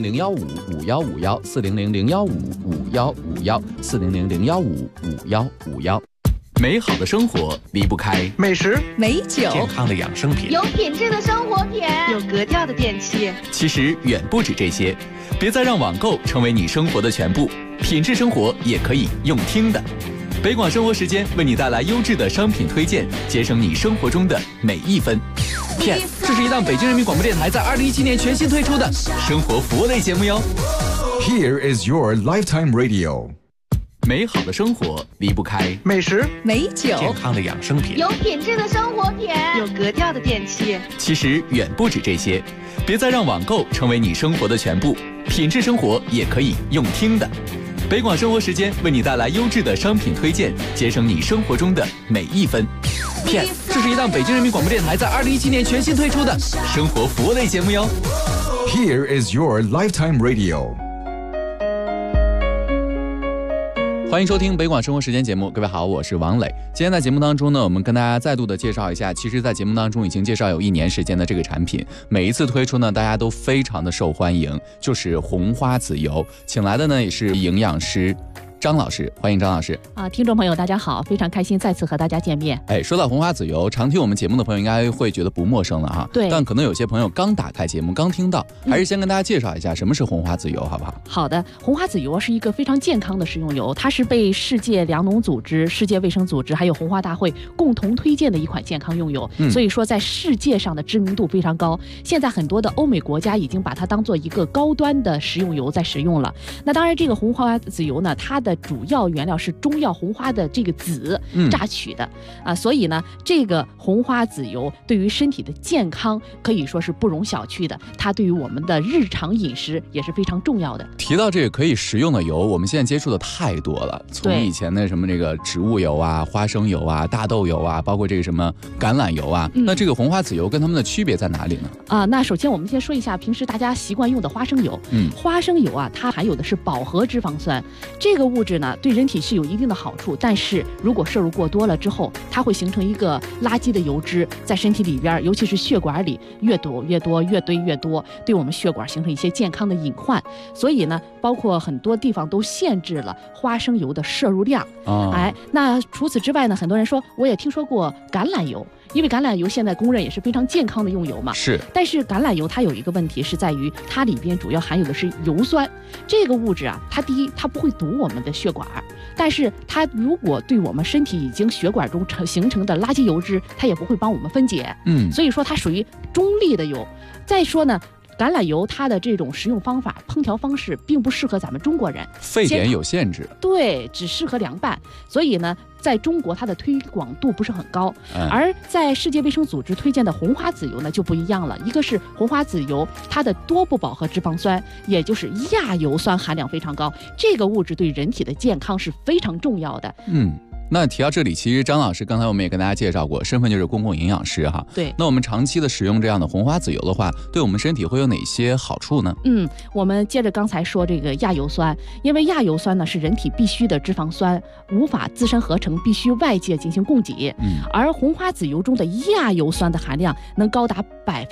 400-015-5151，400-015-5151，400-015-5151。 美好的生活离不开美食、 美酒、 健康的养生品， 有品质的生活品， 有格调的电器。 其实远不止这些，别再让网购成为你生活的全部，品质生活也可以用听的。北广生活时间为你带来优质的商品推荐，节省你生活中的每一分。 这是一档北京人民广播电台在2017年全新推出的生活服务类节目哟。 Here is your lifetime radio。 美好的生活离不开美食、 美酒、 健康的养生品， 有品质的生活品， 有格调的电器。 其实远不止这些，别再让网购成为你生活的全部，品质生活也可以用听的。北广生活时间为你带来优质的商品推荐，节省你生活中的每一分。 这是一档北京人民广播电台在2017年全新推出的生活服务类节目哟。 Here is your lifetime radio。 欢迎收听北广生活时间节目，各位好，我是王磊。今天在节目当中呢，我们跟大家再度的介绍一下，其实在节目当中已经介绍有1年时间的这个产品，每一次推出呢，大家都非常的受欢迎，就是红花籽油。请来的呢也是营养师张老师，欢迎张老师听众朋友大家好，非常开心再次和大家见面。 说到红花籽油，常听我们节目的朋友应该会觉得不陌生了哈。 对， 但可能有些朋友刚打开节目刚听到，还是先跟大家介绍一下什么是红花籽油好不好？ 好的，红花籽油是一个非常健康的食用油，它是被世界粮农组织、世界卫生组织还有红花大会共同推荐的一款健康用油，所以说在世界上的知名度非常高。现在很多的欧美国家已经把它当做一个高端的食用油在使用了。那当然这个红花籽油呢，它的主要原料是中药红花的这个籽榨取的所以呢这个红花籽油对于身体的健康可以说是不容小觑的，它对于我们的日常饮食也是非常重要的。 提到这个可以食用的油，我们现在接触的太多了，从以前的什么这个植物油啊、花生油啊、大豆油啊，包括这个什么橄榄油啊，那这个红花籽油跟它们的区别在哪里呢？ 那首先我们先说一下平时大家习惯用的花生油。花生油啊，它含有的是饱和脂肪酸，这个物质呢对人体是有一定的好处，但是如果摄入过多了之后，它会形成一个垃圾的油脂在身体里边，尤其是血管里越堵越多，越堆越多，对我们血管形成一些健康的隐患。所以呢包括很多地方都限制了花生油的摄入量。那除此之外呢，很多人说我也听说过橄榄油，因为橄榄油现在公认也是非常健康的用油嘛。 是。 但是橄榄油它有一个问题是在于它里边主要含有的是油酸，这个物质啊，它第一它不会堵我们的血管，但是它如果对我们身体已经血管中形成的垃圾油脂，它也不会帮我们分解。所以说它属于中立的油。再说呢，橄榄油它的这种食用方法、烹调方式并不适合咱们中国人， 沸点有限制。 对，只适合凉拌。所以呢在中国它的推广度不是很高，而在世界卫生组织推荐的红花籽油呢就不一样了。一个是红花籽油，它的多不饱和脂肪酸，也就是亚油酸含量非常高，这个物质对人体的健康是非常重要的。 那提到这里，其实张老师刚才我们也跟大家介绍过，身份就是公共营养师哈。 对。 那我们长期的使用这样的红花籽油的话，对我们身体会有哪些好处呢？ 我们接着刚才说这个亚油酸，因为亚油酸呢是人体必需的脂肪酸，无法自身合成，必须外界进行供给。而红花籽油中的亚油酸的含量能高达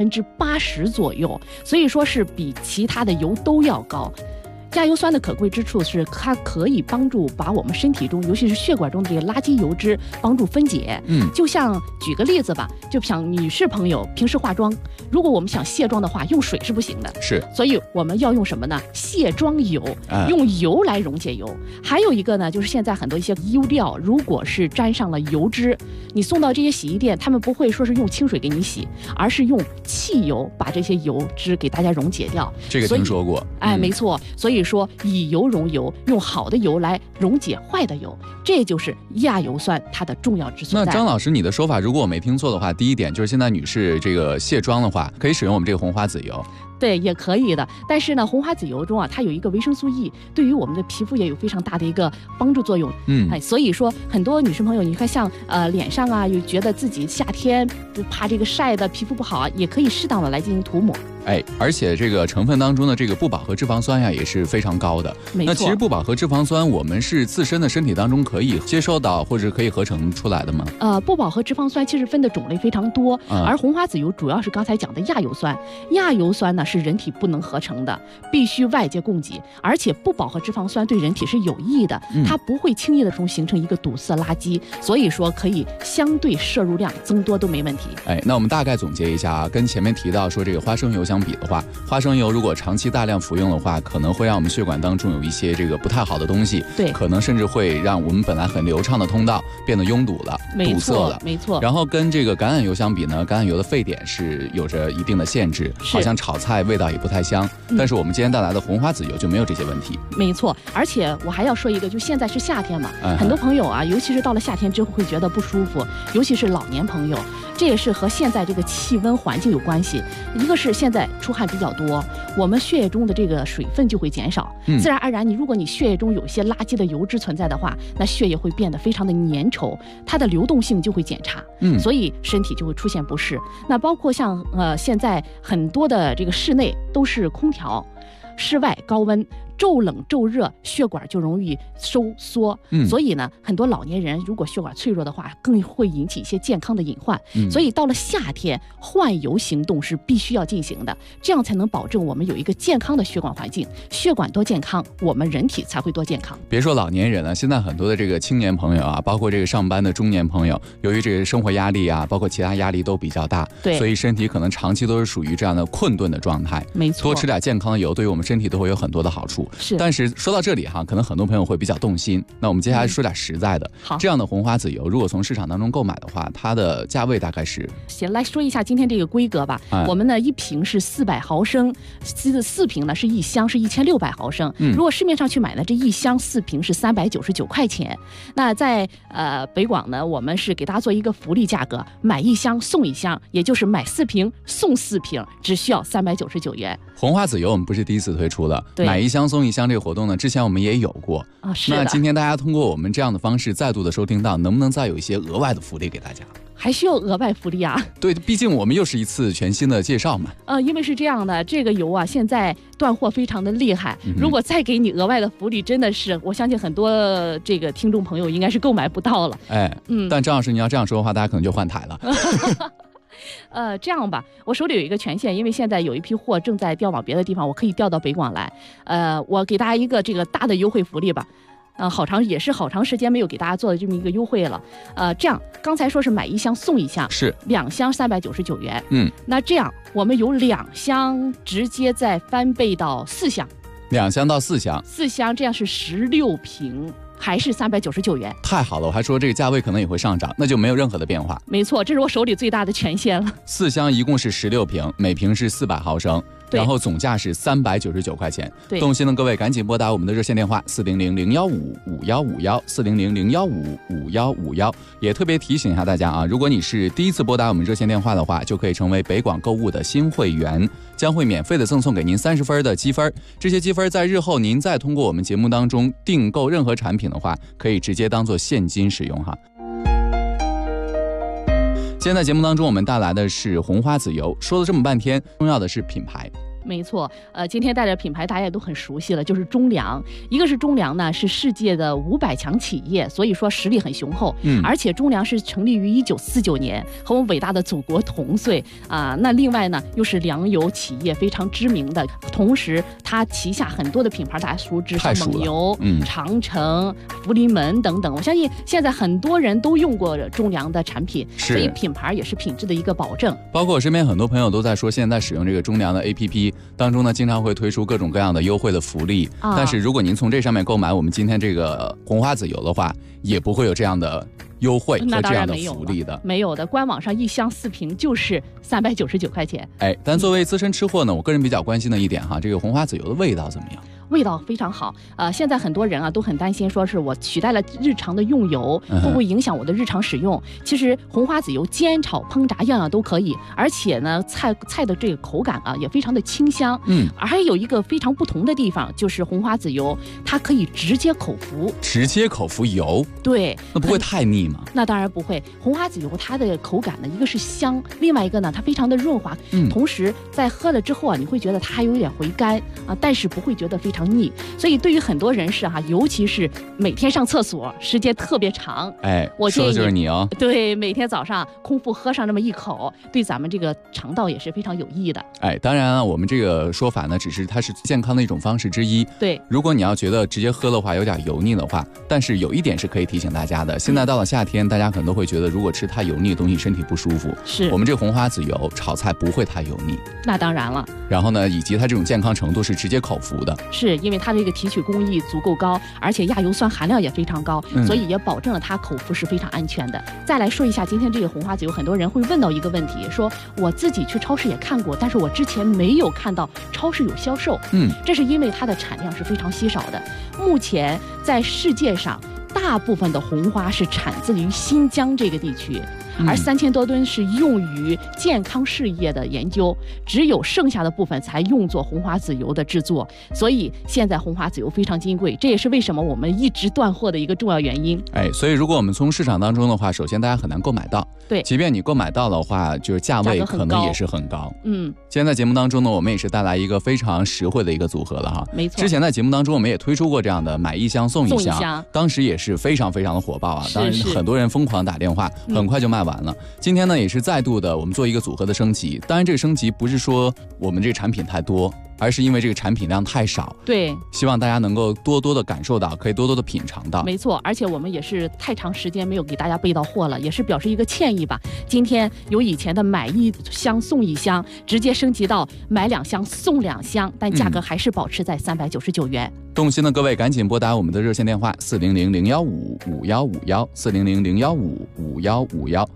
80%左右，所以说是比其他的油都要高。亚油酸的可贵之处是它可以帮助把我们身体中尤其是血管中的这个垃圾油脂帮助分解。就像举个例子吧，就像女士朋友平时化妆，如果我们想卸妆的话，用水是不行的， 是， 所以我们要用什么呢？卸妆油，用油来溶解油。还有一个呢，就是现在很多一些衣料如果是沾上了油脂，你送到这些洗衣店，他们不会说是用清水给你洗，而是用汽油把这些油脂给大家溶解掉。 这个听说过。 没错，所以说以油溶油，用好的油来溶解坏的油，这就是亚油酸它的重要之所在。 那张老师，你的说法如果我没听错的话，第一点就是现在女士这个卸妆的话，可以使用我们这个红花籽油。 对，也可以的。但是呢，红花籽油中啊，它有一个维生素 E， 对于我们的皮肤也有非常大的一个帮助作用。所以说很多女生朋友，你看像脸上啊，又觉得自己夏天怕这个晒的皮肤不好啊，也可以适当的来进行涂抹。 而且这个成分当中的这个不饱和脂肪酸呀也是非常高的。 没错。 那其实不饱和脂肪酸，我们是自身的身体当中可以接受到或者可以合成出来的吗？ 不饱和脂肪酸其实分的种类非常多，而红花籽油主要是刚才讲的亚油酸。亚油酸呢是人体不能合成的，必须外界供给，而且不饱和脂肪酸对人体是有益的，它不会轻易的形成一个堵塞垃圾，所以说可以相对摄入量增多都没问题。 那我们大概总结一下啊，跟前面提到说这个花生油相比的话，花生油如果长期大量服用的话，可能会让我们血管当中有一些这个不太好的东西， 对， 可能甚至会让我们本来很流畅的通道变得拥堵了、堵塞了。 没错。 然后跟这个橄榄油相比呢，橄榄油的沸点是有着一定的限制，好像炒菜味道也不太香。但是我们今天带来的红花籽油就没有这些问题。 没错，而且我还要说一个，就现在是夏天嘛，很多朋友啊，尤其是到了夏天之后会觉得不舒服，尤其是老年朋友，这也是和现在这个气温环境有关系。一个是现在出汗比较多，我们血液中的这个水分就会减少，自然而然如果你血液中有一些垃圾的油脂存在的话，那血液会变得非常的粘稠，它的流动性就会减差，所以身体就会出现不适。那包括像现在很多的这个室内都是空调，室外高温， 骤冷骤热，血管就容易收缩。所以呢，很多老年人如果血管脆弱的话，更会引起一些健康的隐患。所以到了夏天，换油行动是必须要进行的，这样才能保证我们有一个健康的血管环境。血管多健康，我们人体才会多健康。 别说老年人了，现在很多的这个青年朋友啊，包括这个上班的中年朋友，由于这个生活压力啊，包括其他压力都比较大， 对， 所以身体可能长期都是属于这样的困顿的状态。 没错， 多吃点健康的油，对于我们身体都会有很多的好处。 是， 但是说到这里哈，可能很多朋友会比较动心。那我们接下来说点实在的。 好， 这样的红花籽油，如果从市场当中购买的话，它的价位大概是？ 先来说一下今天这个规格吧。我们呢，一瓶是400毫升，4瓶呢是一箱是1600毫升。如果市面上去买呢，这一箱4瓶是399块钱。那在北广呢，我们是给大家做一个福利价格，买一箱送一箱，也就是买4瓶送4瓶，只需要399元。 红花籽油我们不是第一次推出了，买一箱送一箱这个活动呢，之前我们也有过啊。是的。 那今天大家通过我们这样的方式再度的收听到，能不能再有一些额外的福利给大家？ 还需要额外福利啊？ 对，毕竟我们又是一次全新的介绍嘛。 因为是这样的，这个油啊，现在断货非常的厉害。如果再给你额外的福利，真的是我相信很多这个听众朋友应该是购买不到了。 但张老师你要这样说的话，大家可能就换台了。 这样吧，我手里有一个权限，因为现在有一批货正在调往别的地方，我可以调到北广来。我给大家一个这个大的优惠福利吧。好长时间没有给大家做的这么一个优惠了。这样刚才说是买一箱送一箱， 是 2箱399元。那这样我们有2箱直接再翻倍到4箱 ，2箱到4箱 ，4箱这样是16瓶。还是399元， 太好了！我还说这个价位可能也会上涨，那就没有任何的变化。 没错，这是我手里最大的权限了。 4箱一共是16瓶，每瓶是400毫升，然后总价是399块钱。动心的各位赶紧拨打我们的热线电话400-015-5151，400-015-5151。也特别提醒一下大家啊，如果你是第一次拨打我们热线电话的话，就可以成为北广购物的新会员，将会免费的赠送给您30分的积分。这些积分在日后您再通过我们节目当中订购任何产品的话，可以直接当做现金使用哈。今天在节目当中我们带来的是红花籽油，说了这么半天，重要的是品牌。 没错，今天带着品牌大家也都很熟悉了，就是中粮。一个是中粮呢，是世界的500强企业，所以说实力很雄厚。而且中粮是成立于1949年，和我们伟大的祖国同岁啊。那另外呢，又是粮油企业非常知名的，同时它旗下很多的品牌大家熟知，像蒙牛、长城、福临门等等。我相信现在很多人都用过中粮的产品，所以品牌也是品质的一个保证。 包括我身边很多朋友都在说，现在使用这个中粮的 APP。当中呢，经常会推出各种各样的优惠的福利，但是如果您从这上面购买我们今天这个红花籽油的话，也不会有这样的优惠和这样的福利的。 没有的，官网上一箱4瓶就是399块钱。 但作为资深吃货呢，我个人比较关心的一点哈，这个红花籽油的味道怎么样？ 味道非常好。现在很多人啊都很担心，说是我取代了日常的用油，会不会影响我的日常使用？其实红花籽油煎炒烹炸样样都可以，而且呢菜的这个口感啊也非常的清香。还有一个非常不同的地方，就是红花籽油它可以直接口服。 直接口服油？ 对。 那不会太腻吗？ 那当然不会。红花籽油它的口感呢，一个是香，另外一个呢它非常的润滑。同时在喝了之后啊，你会觉得它还有点回甘啊，但是不会觉得非常腻。所以对于很多人士哈，尤其是每天上厕所时间特别长，我建议说的就是你哦。 对，每天早上空腹喝上那么一口，对咱们这个肠道也是非常有益的。 当然啊，我们这个说法呢，只是它是健康的一种方式之一。 对， 如果你要觉得直接喝的话有点油腻的话，但是有一点是可以提醒大家的，现在到了夏天，大家可能都会觉得如果吃太油腻的东西身体不舒服。 是我们这个红花籽油炒菜不会太油腻。 那当然了。 然后呢，以及它这种健康程度是直接口服的。 是因为它这个提取工艺足够高，而且亚油酸含量也非常高，所以也保证了它口服是非常安全的。再来说一下今天这个红花籽油，很多人会问到一个问题，说我自己去超市也看过，但是我之前没有看到超市有销售。这是因为它的产量是非常稀少的。目前在世界上大部分的红花是产自于新疆这个地区。 而3000多吨是用于健康事业的研究，只有剩下的部分才用作红花籽油的制作。所以现在红花籽油非常金贵，这也是为什么我们一直断货的一个重要原因。 所以如果我们从市场当中的话，首先大家很难购买到， 对， 即便你购买到的话，就是价位可能也是很高。今天在节目当中呢，我们也是带来一个非常实惠的一个组合了哈。 没错， 之前在节目当中我们也推出过这样的买一箱送一箱，当时也是非常非常的火爆啊，当然很多人疯狂打电话，很快就卖完了。今天呢也是再度的我们做一个组合的升级，当然这个升级不是说我们这个产品太多，而是因为这个产品量太少， 对， 希望大家能够多多的感受到，可以多多的品尝到。 没错，而且我们也是太长时间没有给大家备到货了，也是表示一个歉意吧。今天由以前的买1箱送1箱，直接升级到买2箱送2箱，但价格还是保持在399元。 动心的各位赶紧拨打我们的热线电话400-015-5151，400-015-5151。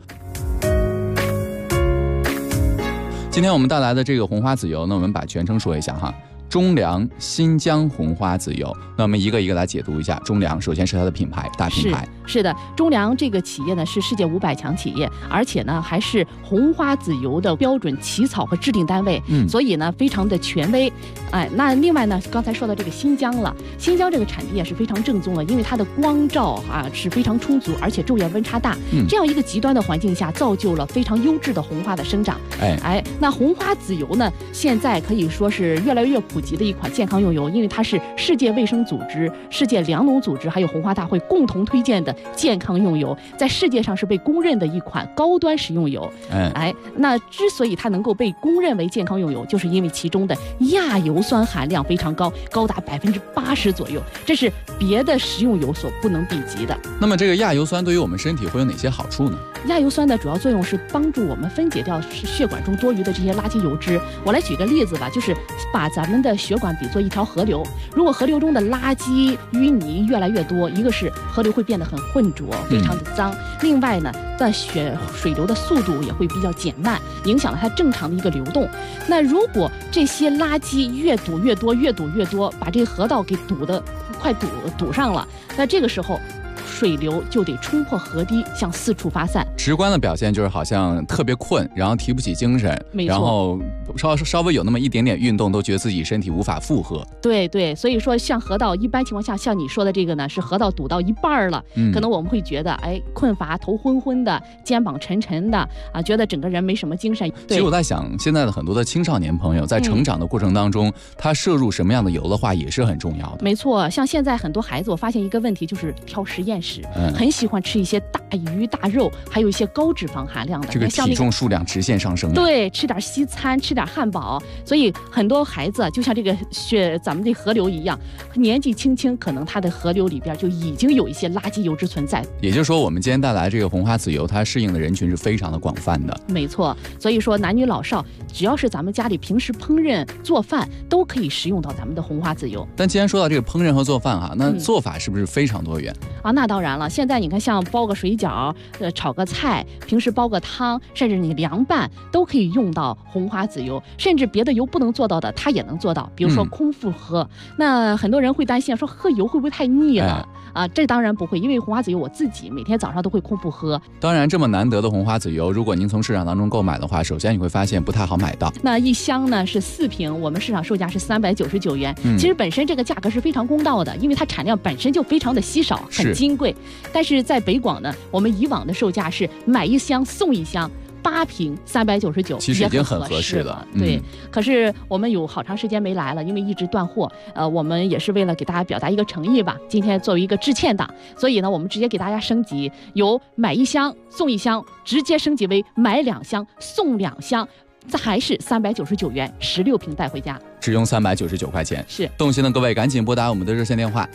今天我们带来的这个红花籽油呢，我们把全称说一下哈，中粮新疆红花籽油。那我们一个一个来解读一下。中粮首先是它的品牌，大品牌。 是的，中粮这个企业呢是世界500强企业，而且呢还是红花籽油的标准起草和制定单位，所以呢非常的权威。那另外呢，刚才说到这个新疆了，新疆这个产地也是非常正宗的，因为它的光照是非常充足，而且昼夜温差大，这样一个极端的环境下，造就了非常优质的红花的生长。那红花籽油呢，现在可以说是越来越普及的一款健康用油，因为它是世界卫生组织、世界粮农组织还有红花大会共同推荐的健康用油，在世界上是被公认的一款高端食用油。那之所以它能够被公认为健康用油，就是因为其中的亚油酸含量非常高，高达80%左右，这是别的食用油所不能比及的。 那么这个亚油酸对于我们身体会有哪些好处呢？ 亚油酸的主要作用是帮助我们分解掉血管中多余的这些垃圾油脂。我来举个例子吧，就是把咱们的血管比作一条河流，如果河流中的垃圾淤泥越来越多，一个是河流会变得很浑浊，非常的脏，另外呢水流的速度也会比较减慢，影响了它正常的一个流动。那如果这些垃圾越堵越多，把这个河道给快堵上了，那这个时候水流就得冲破河堤向四处发散。 直观的表现就是好像特别困，然后提不起精神，然后稍微有那么一点点运动都觉得自己身体无法负荷。 对，所以说像河道一般情况下，像你说的这个呢，是河道堵到一半了，可能我们会觉得困乏、头昏昏的、肩膀沉沉的觉得整个人没什么精神。 其实我在想，现在的很多的青少年朋友在成长的过程当中，他摄入什么样的油的话也是很重要的。 没错，像现在很多孩子，我发现一个问题就是挑实验室，很喜欢吃一些大鱼大肉，还有一些高脂肪含量的， 这个体重数量直线上升。 对，吃点西餐，吃点汉堡，所以很多孩子就像这个咱们这河流一样，年纪轻轻，可能他的河流里边就已经有一些垃圾油脂存在。 也就是说，我们今天带来这个红花籽油，它适应的人群是非常的广泛的。 没错，所以说男女老少，只要是咱们家里平时烹饪做饭，都可以食用到咱们的红花籽油。 但既然说到这个烹饪和做饭那做法是不是非常多元那当然了，现在你看，像包个水饺、炒个菜，平时煲个汤，甚至你凉拌，都可以用到红花籽油，甚至别的油不能做到的，它也能做到。比如说空腹喝，那很多人会担心说喝油会不会太腻了这当然不会，因为红花籽油我自己每天早上都会空腹喝。 当然，这么难得的红花籽油，如果您从市场当中购买的话，首先你会发现不太好买到。 那一箱呢是4瓶，我们市场售价是399元。其实本身这个价格是非常公道的，因为它产量本身就非常的稀少，很金贵。但是在北广呢，我们以往的售价是买1箱送1箱。8瓶399， 其实已经很合适了。 对，可是我们有好长时间没来了，因为一直断货。我们也是为了给大家表达一个诚意吧。今天作为一个致歉档，所以呢，我们直接给大家升级，由买1箱送1箱，直接升级为买2箱送2箱，这还是399元，16瓶带回家， 只用399块钱。 是， 动心的各位赶紧拨打我们的热线电话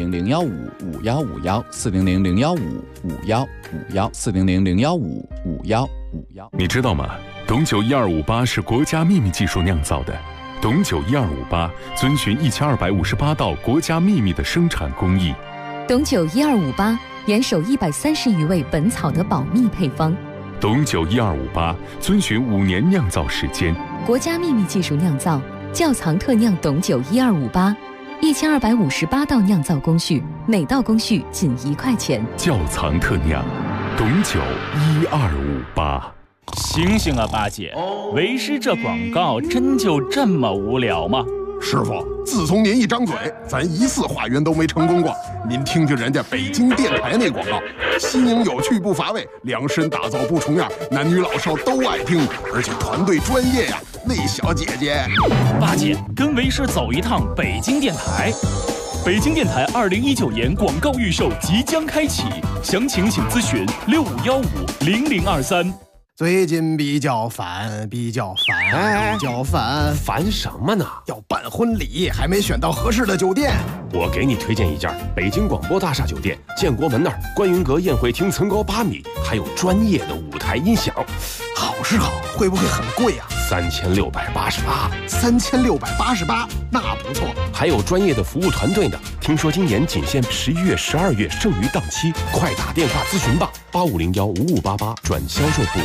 400-015-5151，400-015-5151，400-015-5151。 你知道吗？董酒1258是国家秘密技术酿造的。董酒1258遵循1258道国家秘密的生产工艺。 董酒1258严守130余位本草的保密配方。 董酒1258遵循5年酿造时间， 国家秘密技术酿造，窖藏特酿董酒1258，1258道酿造工序，每道工序仅1块钱。 窖藏特酿， 董九1258。 醒醒啊，八姐！为师这广告真就这么无聊吗？ 师傅，自从您一张嘴，咱一次化缘都没成功过。您听听人家北京电台那广告，新颖有趣不乏味，量身打造不重样，男女老少都爱听，而且团队专业呀。那小姐姐， 八姐跟为师走一趟北京电台。北京电台2019年广告预售即将开启，详情请咨询65150023。 最近比较烦， 烦什么呢？ 要办婚礼，还没选到合适的酒店。 我给你推荐一家北京广播大厦酒店，建国门那儿观云阁宴会厅层高8米，还有专业的舞台音响。 好是好，会不会很贵啊 ？3688， 那不错。 还有专业的服务团队呢。听说今年仅限11月、12月剩余档期，快打电话咨询吧，85015588转销售部。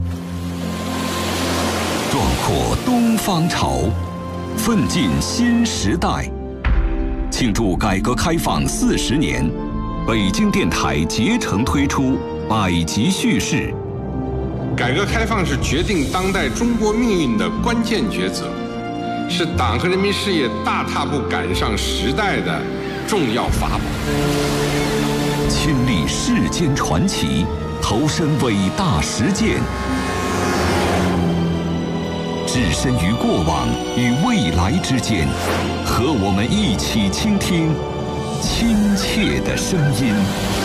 壮阔东方潮，奋进新时代。庆祝改革开放40年，北京电台竭诚推出百集叙事。 改革开放是决定当代中国命运的关键抉择，是党和人民事业大踏步赶上时代的重要法宝。 亲历世间传奇，投身伟大实践，置身于过往与未来之间，和我们一起倾听亲切的声音。